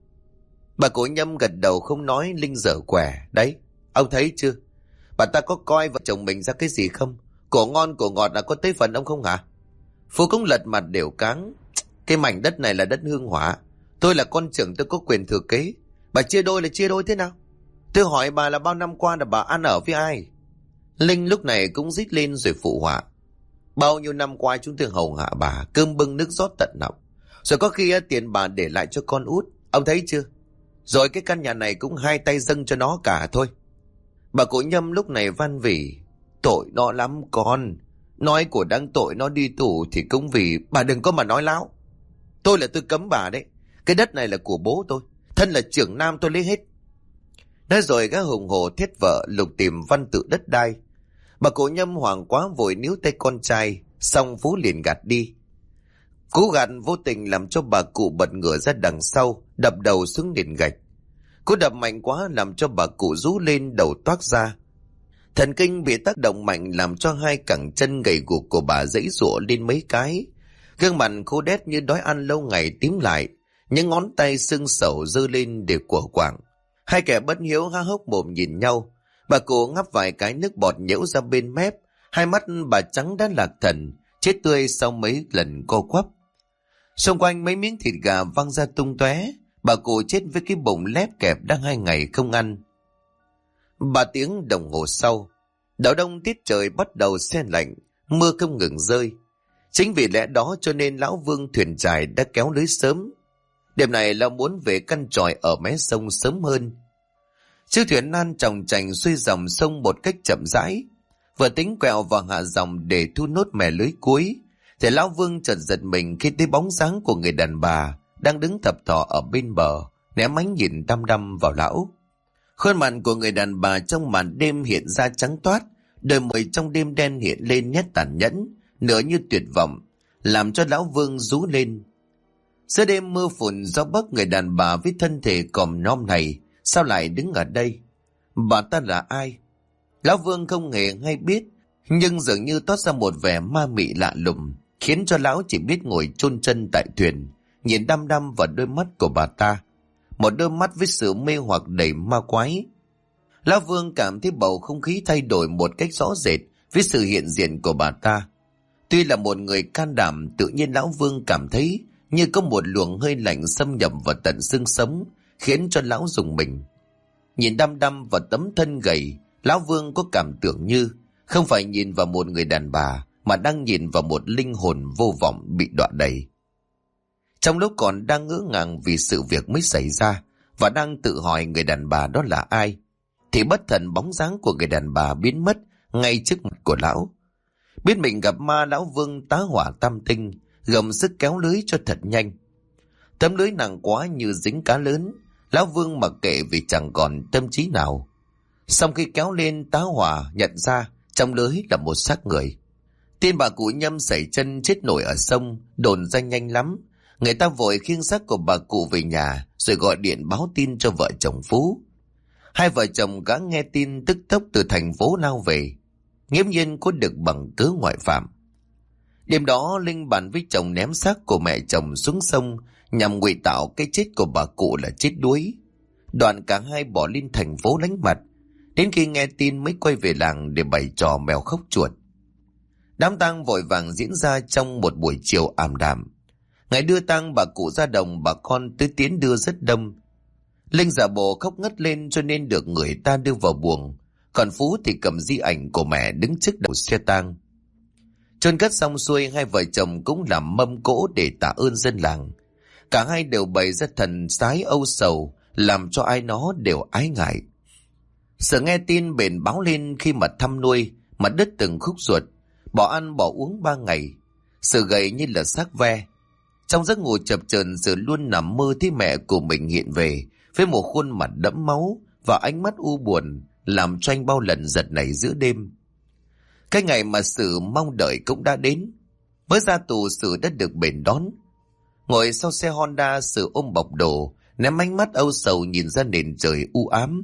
Bà cụ Nhâm gật đầu không nói. Linh dở quẻ. Đấy, ông thấy chưa? Bà ta có coi vợ chồng mình ra cái gì không? Cổ ngon cổ ngọt là có tới phần ông không hả? Phú cũng lật mặt đều cáng. Cái mảnh đất này là đất hương hỏa. Tôi là con trưởng, tôi có quyền thừa kế. Bà chia đôi là chia đôi thế nào? Tôi hỏi bà là bao năm qua là bà ăn ở với ai? Linh lúc này cũng rít lên rồi phụ họa. Bao nhiêu năm qua chúng tôi hầu hạ bà, cơm bưng nước rót tận nọng. Rồi có khi tiền bà để lại cho con út. Ông thấy chưa? Rồi cái căn nhà này cũng hai tay dâng cho nó cả thôi. Bà cụ Nhâm lúc này van vỉ. Tội nó lắm con. Nói của đáng tội nó đi tù thì cũng vì bà đừng có mà nói láo. Tôi là tôi cấm bà đấy. Cái đất này là của bố tôi. Thân là trưởng nam tôi lấy hết. Nói rồi gã hùng hồ thiết vợ lục tìm văn tự đất đai. Bà cụ Nhâm hoảng quá vội níu tay con trai. Xong Phú liền gạt đi. Cú gạt vô tình làm cho bà cụ bật ngửa ra đằng sau, đập đầu xuống nền gạch. Cú đập mạnh quá làm cho bà cụ rú lên, đầu toác ra. Thần kinh bị tác động mạnh làm cho hai cẳng chân gầy guộc của bà giãy giụa lên mấy cái. Gương mặt khô đét như đói ăn lâu ngày tím lại. Những ngón tay sưng sẩu giơ lên để của quảng. Hai kẻ bất hiếu há hốc mồm nhìn nhau. Bà cụ ngắp vài cái nước bọt nhễu ra bên mép. Hai mắt bà trắng đã lạc thần, chết tươi sau mấy lần co quắp. Xung quanh mấy miếng thịt gà văng ra tung tóe. Bà cụ chết với cái bụng lép kẹp đang 2 ngày không ăn. 3 tiếng đồng hồ sau, đầu đông tiết trời bắt đầu se lạnh, mưa không ngừng rơi. Chính vì lẽ đó cho nên lão Vương thuyền chài đã kéo lưới sớm. Đêm này lão muốn về căn tròi ở mé sông sớm hơn. Chiếc thuyền nan chòng chành xuôi dòng sông một cách chậm rãi. Vừa tính quẹo vào hạ dòng để thu nốt mẻ lưới cuối, thì lão Vương chợt giật mình khi thấy bóng dáng của người đàn bà đang đứng thập thò ở bên bờ, ném ánh nhìn đăm đăm vào lão. Khuôn mặt của người đàn bà trong màn đêm hiện ra trắng toát, đôi môi trong đêm đen hiện lên nét tàn nhẫn, nửa như tuyệt vọng, làm cho lão Vương rú lên. Giữa đêm mưa phùn gió bấc, người đàn bà với thân thể còm nhom này sao lại đứng ở đây? Bà ta là ai? Lão Vương không hề hay biết, nhưng dường như toát ra một vẻ ma mị lạ lùng, khiến cho lão chỉ biết ngồi chôn chân tại thuyền, nhìn đăm đăm vào đôi mắt của bà ta, một đôi mắt với sự mê hoặc đầy ma quái. Lão Vương cảm thấy bầu không khí thay đổi một cách rõ rệt với sự hiện diện của bà ta. Tuy là một người can đảm, tự nhiên lão Vương cảm thấy như có một luồng hơi lạnh xâm nhập vào tận xương sống, khiến cho lão rùng mình. Nhìn đăm đăm vào tấm thân gầy, lão Vương có cảm tưởng như không phải nhìn vào một người đàn bà, mà đang nhìn vào một linh hồn vô vọng bị đọa đầy. Trong lúc còn đang ngỡ ngàng vì sự việc mới xảy ra và đang tự hỏi người đàn bà đó là ai, thì bất thần bóng dáng của người đàn bà biến mất ngay trước mặt của lão. Biết mình gặp ma, lão Vương tá hỏa tam tinh, gầm sức kéo lưới cho thật nhanh. Tấm lưới nặng quá như dính cá lớn, lão Vương mặc kệ vì chẳng còn tâm trí nào. Sau khi kéo lên, tá hỏa nhận ra trong lưới là một xác người. Tin bà cụ Nhâm sẩy chân chết nổi ở sông đồn ra nhanh lắm. Người ta vội khiêng xác của bà cụ về nhà, rồi gọi điện báo tin cho vợ chồng Phú. Hai vợ chồng gã nghe tin tức tốc từ thành phố lao về, nghiễm nhiên có được bằng cớ ngoại phạm. Đêm đó Linh bàn với chồng ném xác của mẹ chồng xuống sông, nhằm ngụy tạo cái chết của bà cụ là chết đuối. Đoạn cả hai bỏ lên thành phố lánh mặt, đến khi nghe tin mới quay về làng để bày trò mèo khóc chuột. Đám tang vội vàng diễn ra trong một buổi chiều ảm đạm. Ngày đưa tang, bà cụ ra đồng, bà con tới tiến đưa rất đông. Linh giả bộ khóc ngất lên cho nên được người ta đưa vào buồng, còn Phú thì cầm di ảnh của mẹ đứng trước đầu xe tang. Chôn cất xong xuôi, hai vợ chồng cũng làm mâm cỗ để tạ ơn dân làng. Cả hai đều bày ra thần sái âu sầu, làm cho ai nó đều ái ngại. Sợ nghe tin bền báo lên khi mà thăm nuôi mà đứt từng khúc ruột, bỏ ăn bỏ uống 3 ngày. Sự gầy như là xác ve. Trong giấc ngủ chập chờn, Sự luôn nằm mơ thấy mẹ của mình hiện về với một khuôn mặt đẫm máu và ánh mắt u buồn, làm cho anh bao lần giật nảy giữa đêm. Cái ngày mà Sự mong đợi cũng đã đến. Mới ra tù, Sự đã được bền đón. Ngồi sau xe Honda, Sự ôm bọc đồ, ném ánh mắt âu sầu nhìn ra nền trời u ám.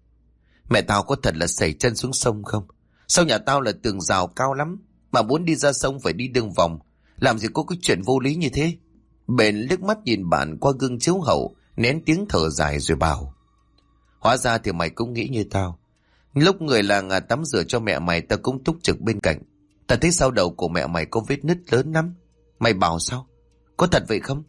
Mẹ tao có thật là sẩy chân xuống sông không? Sau nhà tao là tường rào cao lắm, mà muốn đi ra sông phải đi đường vòng. Làm gì có cái chuyện vô lý như thế? Bền liếc mắt nhìn bạn qua gương chiếu hậu, nén tiếng thở dài rồi bảo: Hóa ra thì mày cũng nghĩ như tao. Lúc người làng tắm rửa cho mẹ mày, tao cũng túc trực bên cạnh. Tao thấy sau đầu của mẹ mày có vết nứt lớn lắm. Mày bảo sao? Có thật vậy không?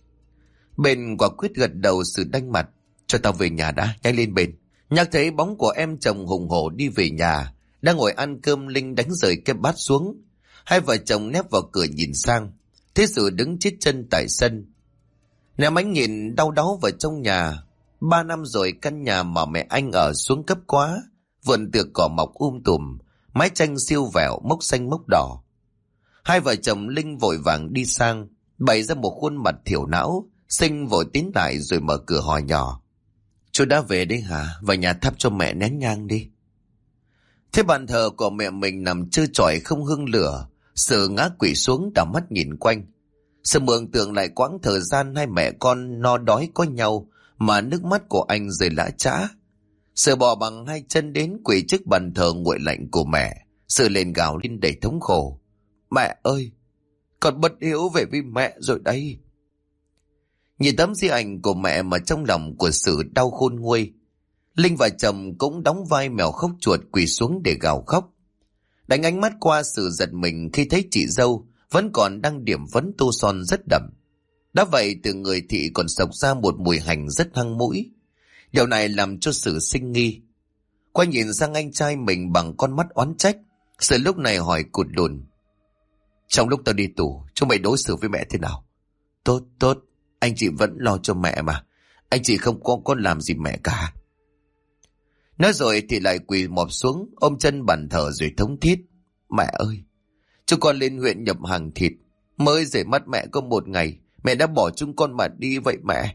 Bền quả quyết gật đầu. Sự đanh mặt: Cho tao về nhà đã, nhanh lên Bền. Nhắc thấy bóng của em chồng hùng hổ đi về nhà. Đang ngồi ăn cơm, Linh đánh rời cái bát xuống. Hai vợ chồng nép vào cửa nhìn sang, thấy Sự đứng chết chân tại sân. Ném ánh nhìn đau đáu vào trong nhà. 3 năm rồi căn nhà mà mẹ anh ở xuống cấp quá, vườn tược cỏ mọc tùm, mái tranh siêu vẹo, mốc xanh mốc đỏ. Hai vợ chồng Linh vội vàng đi sang, bày ra một khuôn mặt thiểu não. Sinh vội tiến lại rồi mở cửa hỏi nhỏ: Chú đã về đấy hả? Vào nhà thắp cho mẹ nén nhang đi. Thế bàn thờ của mẹ mình nằm trơ trọi không hương lửa. Sự ngã quỵ xuống, đảo mắt nhìn quanh. Sự mường tượng lại quãng thời gian hai mẹ con no đói có nhau mà nước mắt của anh rơi lã chã. Sự bò bằng hai chân đến quỳ trước bàn thờ nguội lạnh của mẹ. Sự lên gào lên đầy thống khổ: Mẹ ơi, con bất hiếu về với mẹ rồi đây. Nhìn tấm di ảnh của mẹ mà trong lòng của Sự đau khôn nguôi. Linh và chồng cũng đóng vai mèo khóc chuột quỳ xuống để gào khóc. Đánh ánh mắt qua, Sự giật mình khi thấy chị dâu vẫn còn đang điểm phấn tô son rất đậm. Đã vậy từ người thị còn xộc ra một mùi hành rất hăng mũi. Điều này làm cho Sự sinh nghi. Quay nhìn sang anh trai mình bằng con mắt oán trách, Sự lúc này hỏi cụt lùn: Trong lúc tao đi tù, chúng mày đối xử với mẹ thế nào? Tốt, anh chị vẫn lo cho mẹ mà. Anh chị không có làm gì mẹ cả. Nói rồi thì lại quỳ mọp xuống, ôm chân bàn thờ rồi thống thiết. Mẹ ơi, chúng con lên huyện nhập hàng thịt, mới rời mắt mẹ có một ngày, mẹ đã bỏ chúng con mà đi vậy mẹ.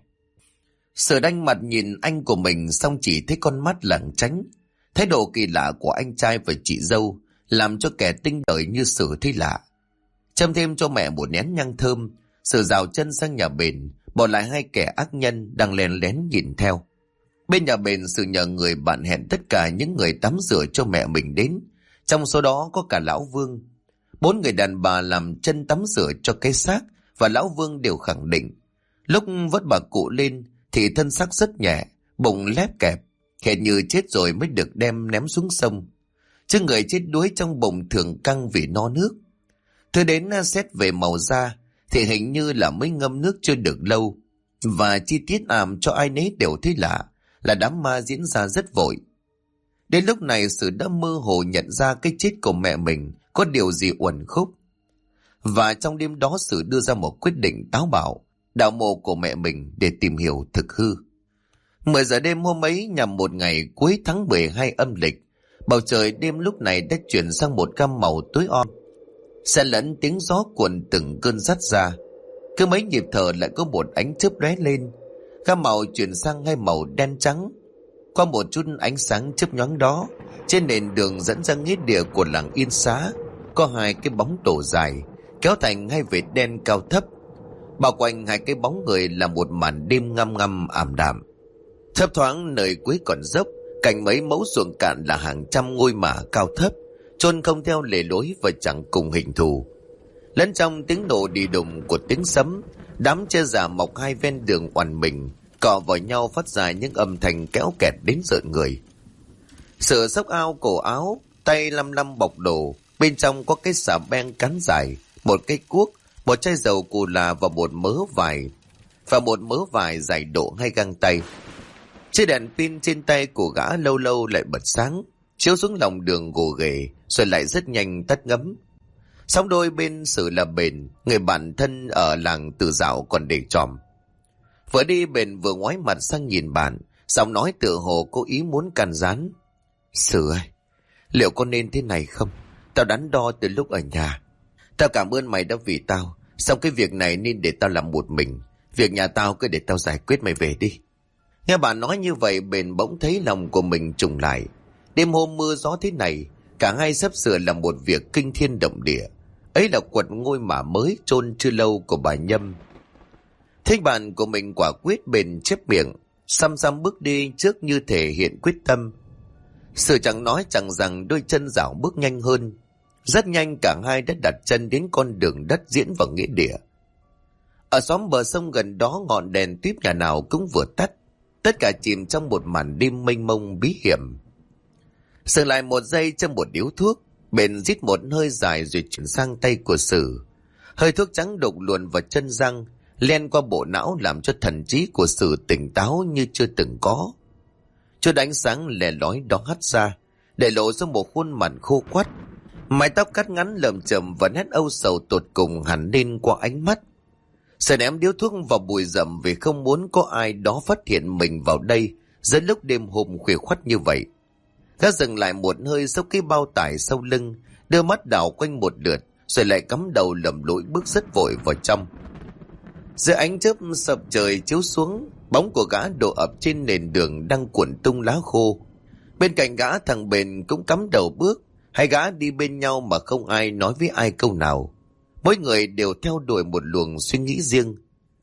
Sở đanh mặt nhìn anh của mình xong chỉ thấy con mắt lảng tránh. Thái độ kỳ lạ của anh trai và chị dâu làm cho kẻ tinh đời như Sử thấy lạ. Châm thêm cho mẹ một nén nhang thơm, Sử rào chân sang nhà bền, bỏ lại hai kẻ ác nhân đang lén lén nhìn theo. Bên nhà bền, Sử nhờ người bạn hẹn tất cả những người tắm rửa cho mẹ mình đến, trong số đó có cả lão Vương. 4 người đàn bà làm chân tắm rửa cho cái xác, và lão Vương đều khẳng định lúc vớt bà cụ lên thì thân xác rất nhẹ, bụng lép kẹp, hệt như chết rồi mới được đem ném xuống sông. Chứ người chết đuối trong bụng thường căng vì no nước. Thứ đến xét về màu da thì hình như là mới ngâm nước chưa được lâu, và chi tiết làm cho ai nấy đều thấy lạ, là đám ma diễn ra rất vội. Đến lúc này Sử đã mơ hồ nhận ra cái chết của mẹ mình có điều gì uẩn khúc. Và trong đêm đó Sử đưa ra một quyết định táo bạo, đào mộ của mẹ mình để tìm hiểu thực hư. 10 giờ đêm hôm ấy, nhằm một ngày cuối tháng 12 âm lịch, bầu trời đêm lúc này đã chuyển sang một gam màu tối om, xen lẫn tiếng gió cuồn từng cơn rắt ra. Cứ mấy nhịp thở lại có một ánh chớp lóe lên, gam màu chuyển sang hai màu đen trắng. Qua một chút ánh sáng chớp nhoáng đó, trên nền đường dẫn ra nghĩa địa của làng Yên Xá có hai cái bóng tổ dài kéo thành hai vệt đen cao thấp, bao quanh hai cái bóng người là một màn đêm ngăm ngăm ảm đạm. Thấp thoáng nơi cuối con dốc, cạnh mấy mẫu ruộng cạn là hàng trăm ngôi mả cao thấp, chôn không theo lề lối và chẳng cùng hình thù. Lẫn trong tiếng nổ đi đùng của tiếng sấm, đám tre già mọc hai ven đường oằn mình cọ vào nhau phát ra những âm thanh kéo kẹt đến rợn người. Sử xốc ao cổ áo, tay lăm lăm bọc đồ, bên trong có cái xà beng cán dài, một cây cuốc, một chai dầu cù là và một mớ vải dài độ 2 găng tay. Chiếc đèn pin trên tay của gã lâu lâu lại bật sáng, chiếu xuống lòng đường gồ ghề rồi lại rất nhanh tắt ngấm. Song đôi bên Sử là Bền, người bạn thân ở làng Từ Dạo còn để tròm. Vừa đi Bền vừa ngoái mặt sang nhìn bạn, giọng nói tựa hồ cố ý muốn can gián. Sử ơi, liệu con nên thế này không? Tao đắn đo từ lúc ở nhà. Tao cảm ơn mày đã vì tao, xong cái việc này nên để tao làm một mình. Việc nhà tao cứ để tao giải quyết, mày về đi. Nghe bạn nói như vậy, Bền bỗng thấy lòng của mình trùng lại. Đêm hôm mưa gió thế này, cả hai sắp sửa làm một việc kinh thiên động địa. Ấy là quật ngôi mả mới chôn chưa lâu của bà Nhâm. Thấy bạn của mình quả quyết, Bền chép miệng, xăm xăm bước đi trước như thể hiện quyết tâm. Sử chẳng nói chẳng rằng, đôi chân dạo bước nhanh hơn. Rất nhanh cả hai đã đặt chân đến con đường đất diễn vào nghĩa địa. Ở xóm bờ sông gần đó, ngọn đèn tuýp nhà nào cũng vừa tắt, tất cả chìm trong một màn đêm mênh mông bí hiểm. Dừng lại một giây trong một điếu thuốc, Bền rít một hơi dài rồi chuyển sang tay của Sử. Hơi thuốc trắng đục luồn vào chân răng, len qua bộ não làm cho thần trí của Sử tỉnh táo như chưa từng có. Chút ánh sáng lè lói đó hắt ra, để lộ ra một khuôn mặt khô quắt, mái tóc cắt ngắn lởm chởm và nét âu sầu tột cùng hẳn lên qua ánh mắt. Sử ném điếu thuốc vào bụi rậm vì không muốn có ai đó phát hiện mình vào đây giữa lúc đêm hôm khuya khoắt như vậy. Gã dừng lại một hơi sau cái bao tải sau lưng, đưa mắt đảo quanh một lượt rồi lại cắm đầu lầm lũi bước rất vội vào trong. Dưới ánh chớp sập trời chiếu xuống, bóng của gã đổ ập trên nền đường đang cuộn tung lá khô. Bên cạnh gã, thằng Bền cũng cắm đầu bước. Hai gã đi bên nhau mà không ai nói với ai câu nào. Mỗi người đều theo đuổi một luồng suy nghĩ riêng.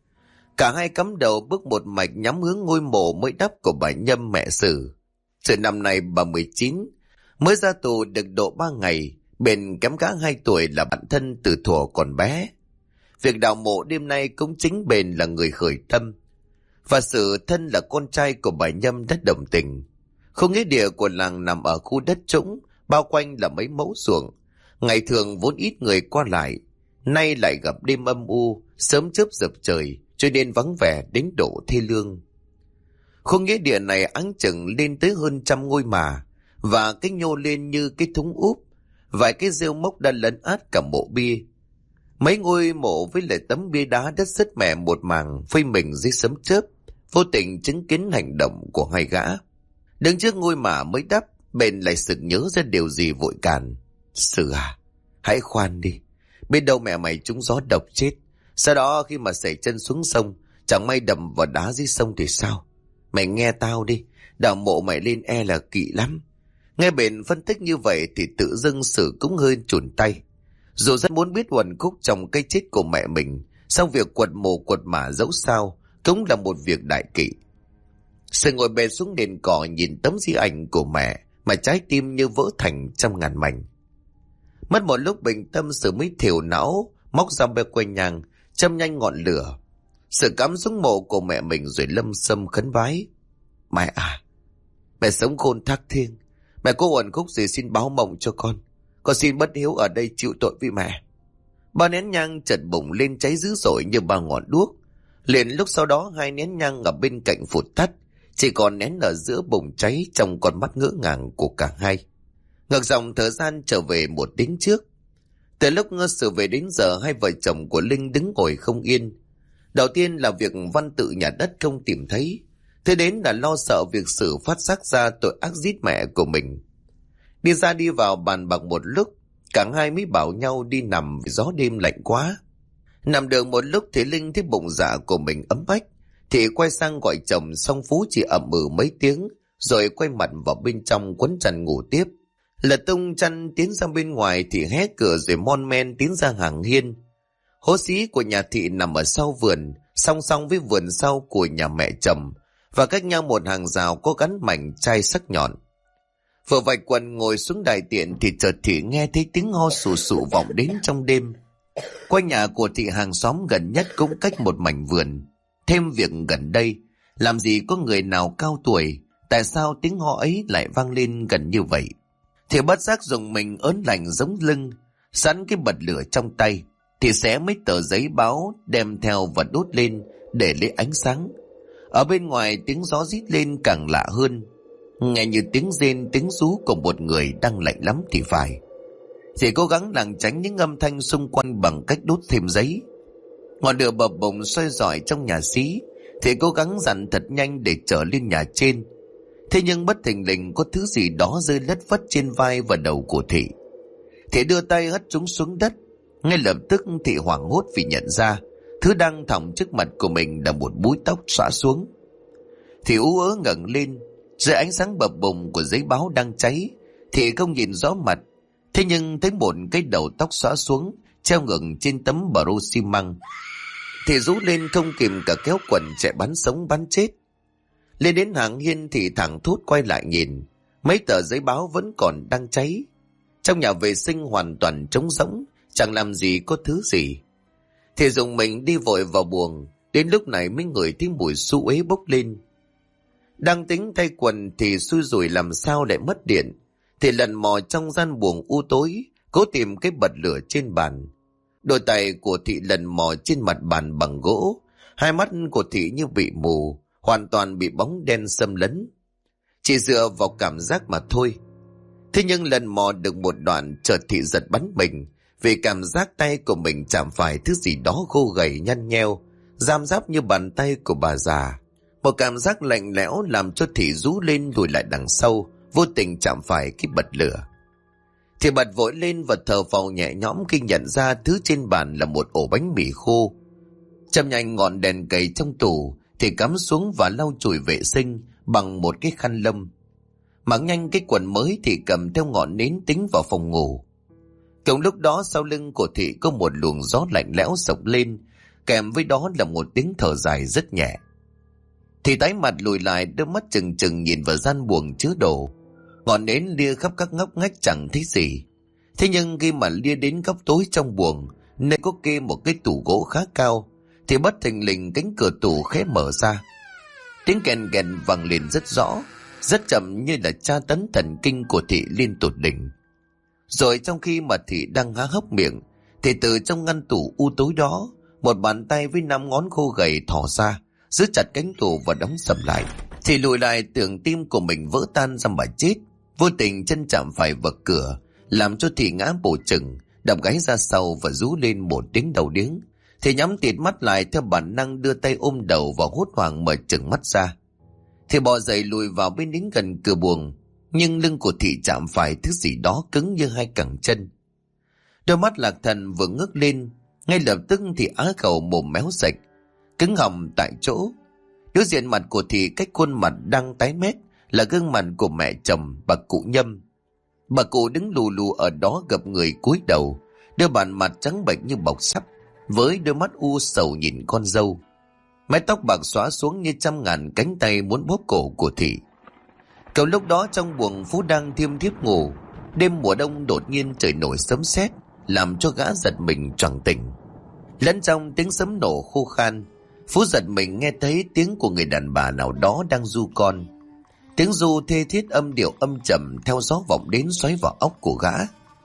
Cả hai cắm đầu bước một mạch nhắm hướng ngôi mộ mới đắp của bà Nhâm mẹ Sử. Sự năm nay bà 19, mới ra tù được độ 3 ngày. Bền kém gã 2 tuổi là bạn thân từ thuở còn bé. Việc đào mộ đêm nay cũng chính Bền là người khởi tâm. Và Sử thân là con trai của bà Nhâm đã đồng tình. Khu nghĩa địa của làng nằm ở khu đất trũng, bao quanh là mấy mẫu ruộng. Ngày thường vốn ít người qua lại, nay lại gặp đêm âm u, sớm chớp dập trời, cho nên vắng vẻ đến độ thê lương. Khu nghĩa địa này áng chừng lên tới hơn 100 ngôi mả, và cái nhô lên như cái thúng úp, vài cái rêu mốc đã lấn át cả mộ bia. Mấy ngôi mộ với lại tấm bia đá đất sứt mẻ một mảng phơi mình dưới sấm chớp, vô tình chứng kiến hành động của hai gã. Đứng trước ngôi mả mới đắp, bền lại sực nhớ ra điều gì vội cản. Sử à, hãy khoan đi. Biết đâu mẹ mày trúng gió độc chết. Sau đó khi mà xẩy chân xuống sông, chẳng may đầm vào đá dưới sông thì sao? Mày nghe tao đi, đào mộ mày lên là kỵ lắm. Nghe bền phân tích như vậy thì tự dưng Sử cũng hơi chùn tay. Dù rất muốn biết uẩn khúc trong cái chết của mẹ mình, song việc quật mồ quật mả dẫu sao cũng là một việc đại kỵ. Sử ngồi bệt xuống nền cỏ nhìn tấm di ảnh của mẹ mà trái tim như vỡ thành trăm ngàn mảnh. Mất một lúc bình tâm, Sử mới thiểu não móc ra bê que nhang châm nhanh ngọn lửa. Sử cắm xuống mộ của mẹ mình rồi lâm sâm khấn vái. Mẹ à, mẹ sống khôn thác thiêng, mẹ có uẩn khúc gì xin báo mộng cho con xin bất hiếu ở đây chịu tội với mẹ. Ba nén nhang chợt bùng lên cháy dữ dội như ba ngọn đuốc. Liền lúc sau đó hai nén nhang ở bên cạnh phụt tắt, chỉ còn nén ở giữa bùng cháy trong con mắt ngỡ ngàng của cả hai. Ngược dòng thời gian trở về một tiếng trước. Từ lúc Sử về đến giờ, hai vợ chồng của Linh đứng ngồi không yên. Đầu tiên là việc văn tự nhà đất không tìm thấy, thế đến là lo sợ việc Sử phát giác ra tội ác giết mẹ của mình. Đi ra đi vào bàn bạc một lúc, cả hai mới bảo nhau đi nằm vì gió đêm lạnh quá. Nằm được một lúc thì Linh thấy bụng dạ của mình ấm ách, thì quay sang gọi chồng, song Phú chỉ ậm ừ mấy tiếng rồi quay mặt vào bên trong quấn chăn ngủ tiếp. Lật tung chăn tiến ra bên ngoài thì hé cửa rồi mon men tiến ra hàng hiên. Hố xí của nhà Thị nằm ở sau vườn, song song với vườn sau của nhà mẹ chồng, và cách nhau một hàng rào có gắn mảnh chai sắc nhọn. Vừa vạch quần ngồi xuống đại tiện thì chợt Thị nghe thấy tiếng ho sù sụ vọng đến trong đêm. Quanh nhà của Thị hàng xóm gần nhất cũng cách một mảnh vườn. Thêm việc gần đây, làm gì có người nào cao tuổi, tại sao tiếng ho ấy lại vang lên gần như vậy? Thì bất giác dùng mình ớn lạnh giống lưng, sẵn cái bật lửa trong tay, thì xé mấy tờ giấy báo đem theo và đốt lên để lấy ánh sáng. Ở bên ngoài tiếng gió rít lên càng lạ hơn, nghe như tiếng rên tiếng rú của một người đang lạnh lắm thì phải. Thì cố gắng lảng tránh những âm thanh xung quanh bằng cách đốt thêm giấy. Ngọn lửa bập bùng soi rọi trong nhà xí, thì cố gắng dặn thật nhanh để trở lên nhà trên. Thế nhưng bất thình lình có thứ gì đó rơi lất phất trên vai và đầu của Thị. Thị đưa tay hất chúng xuống đất. Ngay lập tức Thị hoảng hốt vì nhận ra thứ đang thõng trước mặt của mình là một búi tóc xõa xuống. Thị ú ớ ngẩng lên, dưới ánh sáng bập bùng của giấy báo đang cháy, Thị không nhìn rõ mặt. Thế nhưng thấy một cái đầu tóc xõa xuống treo ngược trên tấm bờ rô xi măng. Thị rú lên không kìm cả kéo quần chạy bắn sống bắn chết. Lên đến hàng hiên thì thẳng thốt quay lại nhìn, mấy tờ giấy báo vẫn còn đang cháy. Trong nhà vệ sinh hoàn toàn trống rỗng, chẳng làm gì có thứ gì. Thì dùng mình đi vội vào buồng, đến lúc này mấy người thấy mùi xú uế bốc lên. Đang tính thay quần thì xui rủi làm sao lại mất điện. Thì lần mò trong gian buồng u tối, cố tìm cái bật lửa trên bàn. Đôi tay của Thị lần mò trên mặt bàn bằng gỗ, hai mắt của Thị như bị mù, hoàn toàn bị bóng đen xâm lấn. Chỉ dựa vào cảm giác mà thôi. Thế nhưng lần mò được một đoạn, chợt Thị giật bắn mình vì cảm giác tay của mình chạm phải thứ gì đó khô gầy nhăn nheo, giam giáp như bàn tay của bà già. Một cảm giác lạnh lẽo làm cho Thị rú lên lùi lại đằng sau, vô tình chạm phải cái bật lửa. Thì bật vội lên và thở phào nhẹ nhõm khi nhận ra thứ trên bàn là một ổ bánh mì khô. Châm nhanh ngọn đèn cầy trong tủ thì cắm xuống và lau chùi vệ sinh bằng một cái khăn lông. Mặc nhanh cái quần mới thì cầm theo ngọn nến tính vào phòng ngủ. Cùng lúc đó sau lưng của Thị có một luồng gió lạnh lẽo sộc lên, kèm với đó là một tiếng thở dài rất nhẹ. Thì tái mặt lùi lại, đôi mắt trừng trừng nhìn vào gian buồng chứa đồ. Ngọn nến lia khắp các ngóc ngách chẳng thấy gì. Thế nhưng khi mà lia đến góc tối trong buồng, nơi có kê một cái tủ gỗ khá cao, thì bất thình lình cánh cửa tủ khẽ mở ra. Tiếng kèn kèn vang lên rất rõ, rất chậm như là tra tấn thần kinh của Thị lên tột đỉnh. Rồi trong khi mà Thị đang há hốc miệng, thì từ trong ngăn tủ u tối đó, một bàn tay với 5 ngón khô gầy thò ra, giữ chặt cánh tủ và đóng sầm lại. Thì lùi lại tưởng tim của mình vỡ tan ra mà chết. Vô tình chân chạm phải vật cửa, làm cho Thị ngã bổ chừng, đập gáy ra sau và rú lên một tiếng đầu điếng. Thì nhắm tịt mắt lại theo bản năng đưa tay ôm đầu và hốt hoảng mở chừng mắt ra. Thì bò dậy lùi vào bên đến gần cửa buồng, nhưng lưng của Thị chạm phải thứ gì đó cứng như hai cẳng chân. Đôi mắt Lạc Thần vừa ngước lên, ngay lập tức thì á khẩu mồm méo sạch, cứng họng tại chỗ. Đối diện mặt của Thị, cách khuôn mặt đang tái mét, là gương mặt của mẹ chồng, bà cụ Nhâm. Bà cụ đứng lù lù ở đó gập người cúi đầu, đưa bàn mặt trắng bệch như bọc sắt, với đôi mắt u sầu nhìn con dâu. Mái tóc bạc xõa xuống như trăm ngàn cánh tay muốn bóp cổ của Thị. Cậu lúc đó trong buồng Phú đang thiêm thiếp ngủ. Đêm mùa đông đột nhiên trời nổi sấm sét, làm cho gã giật mình choàng tỉnh. Lẫn trong tiếng sấm nổ khô khan, Phú giật mình nghe thấy tiếng của người đàn bà nào đó đang ru con. Tiếng ru thê thiết âm điệu âm trầm theo gió vọng đến xoáy vào óc của gã.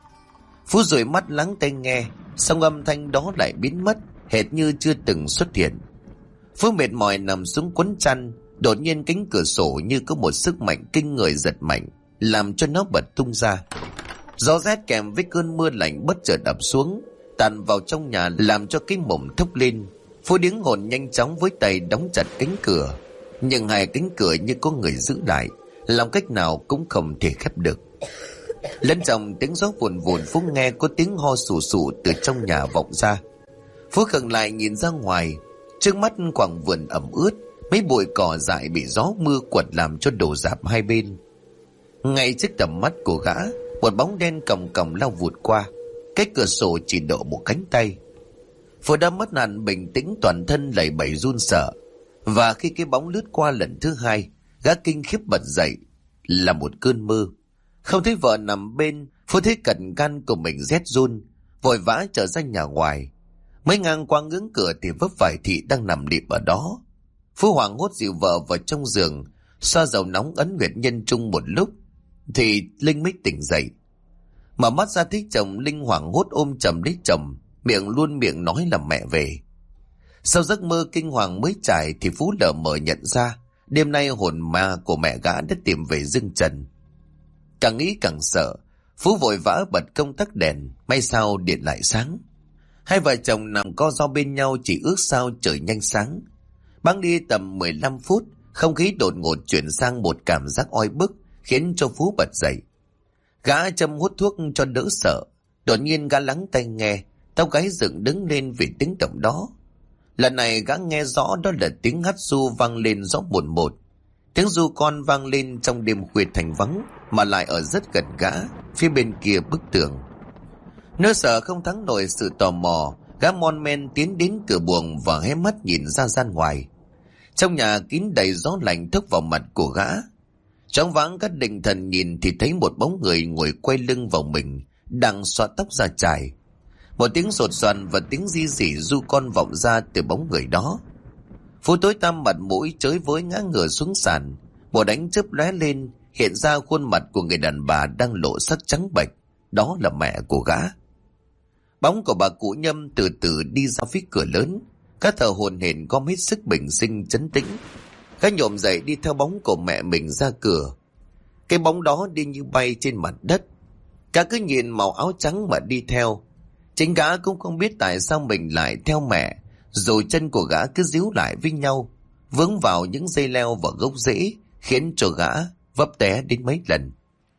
Phú dụi mắt lắng tai nghe, song âm thanh đó lại biến mất, hệt như chưa từng xuất hiện. Phú mệt mỏi nằm xuống quấn chăn. Đột nhiên cánh cửa sổ như có một sức mạnh kinh người giật mạnh, làm cho nó bật tung ra. Gió rét kèm với cơn mưa lạnh bất chợt ập xuống, tàn vào trong nhà, làm cho cái mồm thốc lên. Phú điếng hồn nhanh chóng với tay đóng chặt cánh cửa, nhưng hai cánh cửa như có người giữ lại, làm cách nào cũng không thể khép được. Lẫn trong tiếng gió vùn vùn, Phú nghe có tiếng ho sù sù từ trong nhà vọng ra. Phú khựng lại nhìn ra ngoài, trước mắt khoảng vườn ẩm ướt, mấy bụi cỏ dại bị gió mưa quật làm cho đổ rạp hai bên. Ngay trước tầm mắt của gã, một bóng đen còng còng lao vụt qua. Cách cửa sổ chỉ độ một cánh tay. Phú đã mất hẳn bình tĩnh, toàn thân lẩy bẩy run sợ. Và khi cái bóng lướt qua lần thứ hai, gã kinh khiếp bật dậy. Là một cơn mơ. Không thấy vợ nằm bên, Phú thấy cẩn gan của mình rét run, vội vã trở ra nhà ngoài. Mới ngang qua ngưỡng cửa thì vấp phải Thị đang nằm lịm ở đó. Phú hoảng hốt dìu vợ vào trong giường, xoa dầu nóng ấn huyệt nhân trung một lúc, thì Linh mới tỉnh dậy. Mở mắt ra thấy chồng, Linh hoảng hốt ôm chầm lấy chồng, miệng luôn miệng nói là mẹ về. Sau giấc mơ kinh hoàng mới trải thì Phú lờ mờ nhận ra đêm nay hồn ma của mẹ gã đã tìm về dưng trần. Càng nghĩ càng sợ, Phú vội vã bật công tắc đèn, may sao điện lại sáng. Hai vợ chồng nằm co ro bên nhau, chỉ ước sao trời nhanh sáng. Băng đi tầm 15 phút, không khí đột ngột chuyển sang một cảm giác oi bức, khiến cho Phú bật dậy. Gã châm hút thuốc cho đỡ sợ. Đột nhiên gã lắng tai nghe, tóc gáy dựng đứng lên vì tiếng động đó. Lần này gã nghe rõ đó là tiếng hát ru vang lên rõ một một. Tiếng ru con vang lên trong đêm khuya thành vắng, mà lại ở rất gần gã, phía bên kia bức tường. Nỗi sợ không thắng nổi sự tò mò, gã mon men tiến đến cửa buồng và hé mắt nhìn ra gian ngoài. Trong nhà kín đầy gió lạnh thốc vào mặt của gã. Choáng váng gã định thần nhìn thì thấy một bóng người ngồi quay lưng vào mình, đang xõa tóc ra chải. Một tiếng sột soàn và tiếng ri rỉ ru con vọng ra từ bóng người đó. Phú tối tăm mặt mũi chới với ngã ngửa xuống sàn. Một ánh chớp lóe lên, hiện ra khuôn mặt của người đàn bà đang lộ sắc trắng bệch. Đó là mẹ của gã. Bóng của bà cụ Nhâm từ từ đi ra phía cửa lớn. Các thợ hồn hển gom hết sức bình sinh trấn tĩnh. Gã nhổm dậy đi theo bóng của mẹ mình ra cửa. Cái bóng đó đi như bay trên mặt đất. Gã cứ nhìn màu áo trắng mà đi theo. Chính gã cũng không biết tại sao mình lại theo mẹ, rồi chân của gã cứ díu lại với nhau, vướng vào những dây leo và gốc rễ, khiến cho gã vấp té đến mấy lần.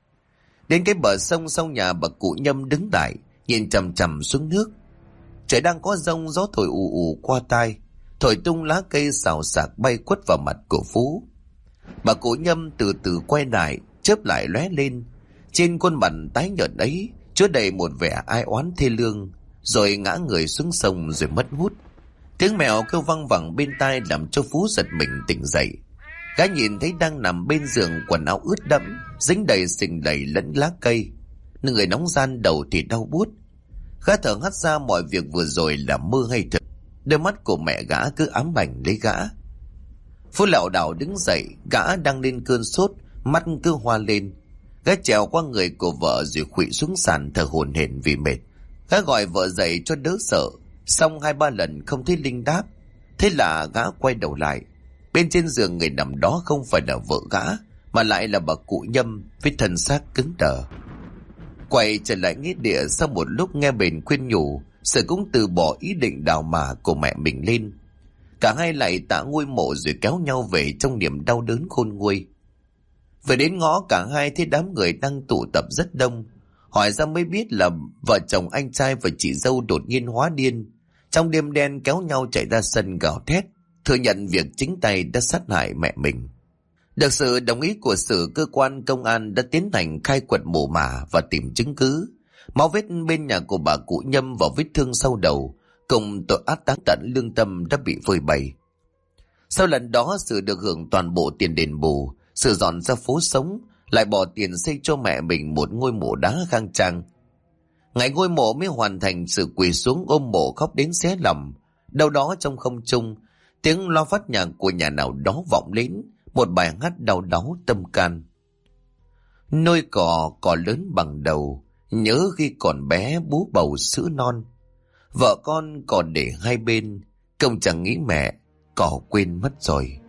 Đến cái bờ sông sau nhà, bà cụ Nhâm đứng lại, nhìn chằm chằm xuống nước. Trời đang có giông, gió thổi ù ù qua tai, thổi tung lá cây xào xạc bay quất vào mặt của Phú. Bà cụ Nhâm từ từ quay lại, chớp lại lóe lên. Trên khuôn mặt tái nhợt ấy chứa đầy một vẻ ai oán thê lương, rồi ngã người xuống sông rồi mất hút. Tiếng mèo kêu văng vẳng bên tai làm cho Phú giật mình tỉnh dậy. Gã nhìn thấy đang nằm bên giường, quần áo ướt đẫm, dính đầy sình lầy lẫn lá cây, người nóng ran, đầu thì đau buốt. Gã thở hắt ra mọi việc vừa rồi là mơ hay thật. Đôi mắt của mẹ gã cứ ám ảnh lấy gã. Phú lảo đảo đứng dậy, gã đang lên cơn sốt, mắt cứ hoa lên. Gã trèo qua người của vợ rồi khuỵu xuống sàn thở hổn hển vì mệt. Gã gọi vợ dậy cho đỡ sợ, xong 2-3 lần không thấy Linh đáp. Thế là gã quay đầu lại. Bên trên giường người nằm đó không phải là vợ gã, mà lại là bà cụ Nhâm với thân xác cứng đờ. Quay trở lại nghĩa địa, sau một lúc nghe bền khuyên nhủ, Sự cũng từ bỏ ý định đào mả của mẹ mình lên. Cả hai lại tạ ngôi mộ rồi kéo nhau về trong niềm đau đớn khôn nguôi. Về đến ngõ, cả hai thấy đám người đang tụ tập rất đông. Hỏi ra mới biết là vợ chồng anh trai và chị dâu đột nhiên hóa điên. Trong đêm đen kéo nhau chạy ra sân gào thét, thừa nhận việc chính tay đã sát hại mẹ mình. Được sự đồng ý của Sử, cơ quan công an đã tiến hành khai quật mồ mả và tìm chứng cứ. Máu vết bên nhà của bà cụ Nhâm vào vết thương sau đầu, cùng tội ác táng tận lương tâm đã bị phơi bày. Sau lần đó, Sử được hưởng toàn bộ tiền đền bù. Sử dọn ra phố sống, lại bỏ tiền xây cho mẹ mình một ngôi mộ đá khang trang. Ngày ngôi mộ mới hoàn thành, Sử quỳ xuống ôm mộ khóc đến xé lòng. Đâu đó trong không trung, tiếng loa phát nhạc của nhà nào đó vọng đến, một bài hát đau đáu tâm can. Nôi cỏ cỏ lớn bằng đầu, nhớ khi còn bé bú bầu sữa non. Vợ con còn để hai bên, công chẳng nghĩ mẹ, cỏ quên mất rồi.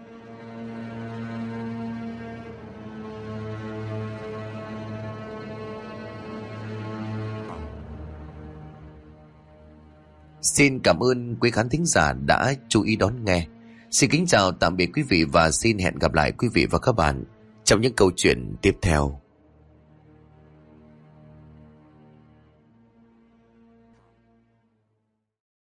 Xin cảm ơn quý khán thính giả đã chú ý đón nghe. Xin kính chào tạm biệt quý vị và xin hẹn gặp lại quý vị và các bạn trong những câu chuyện tiếp theo.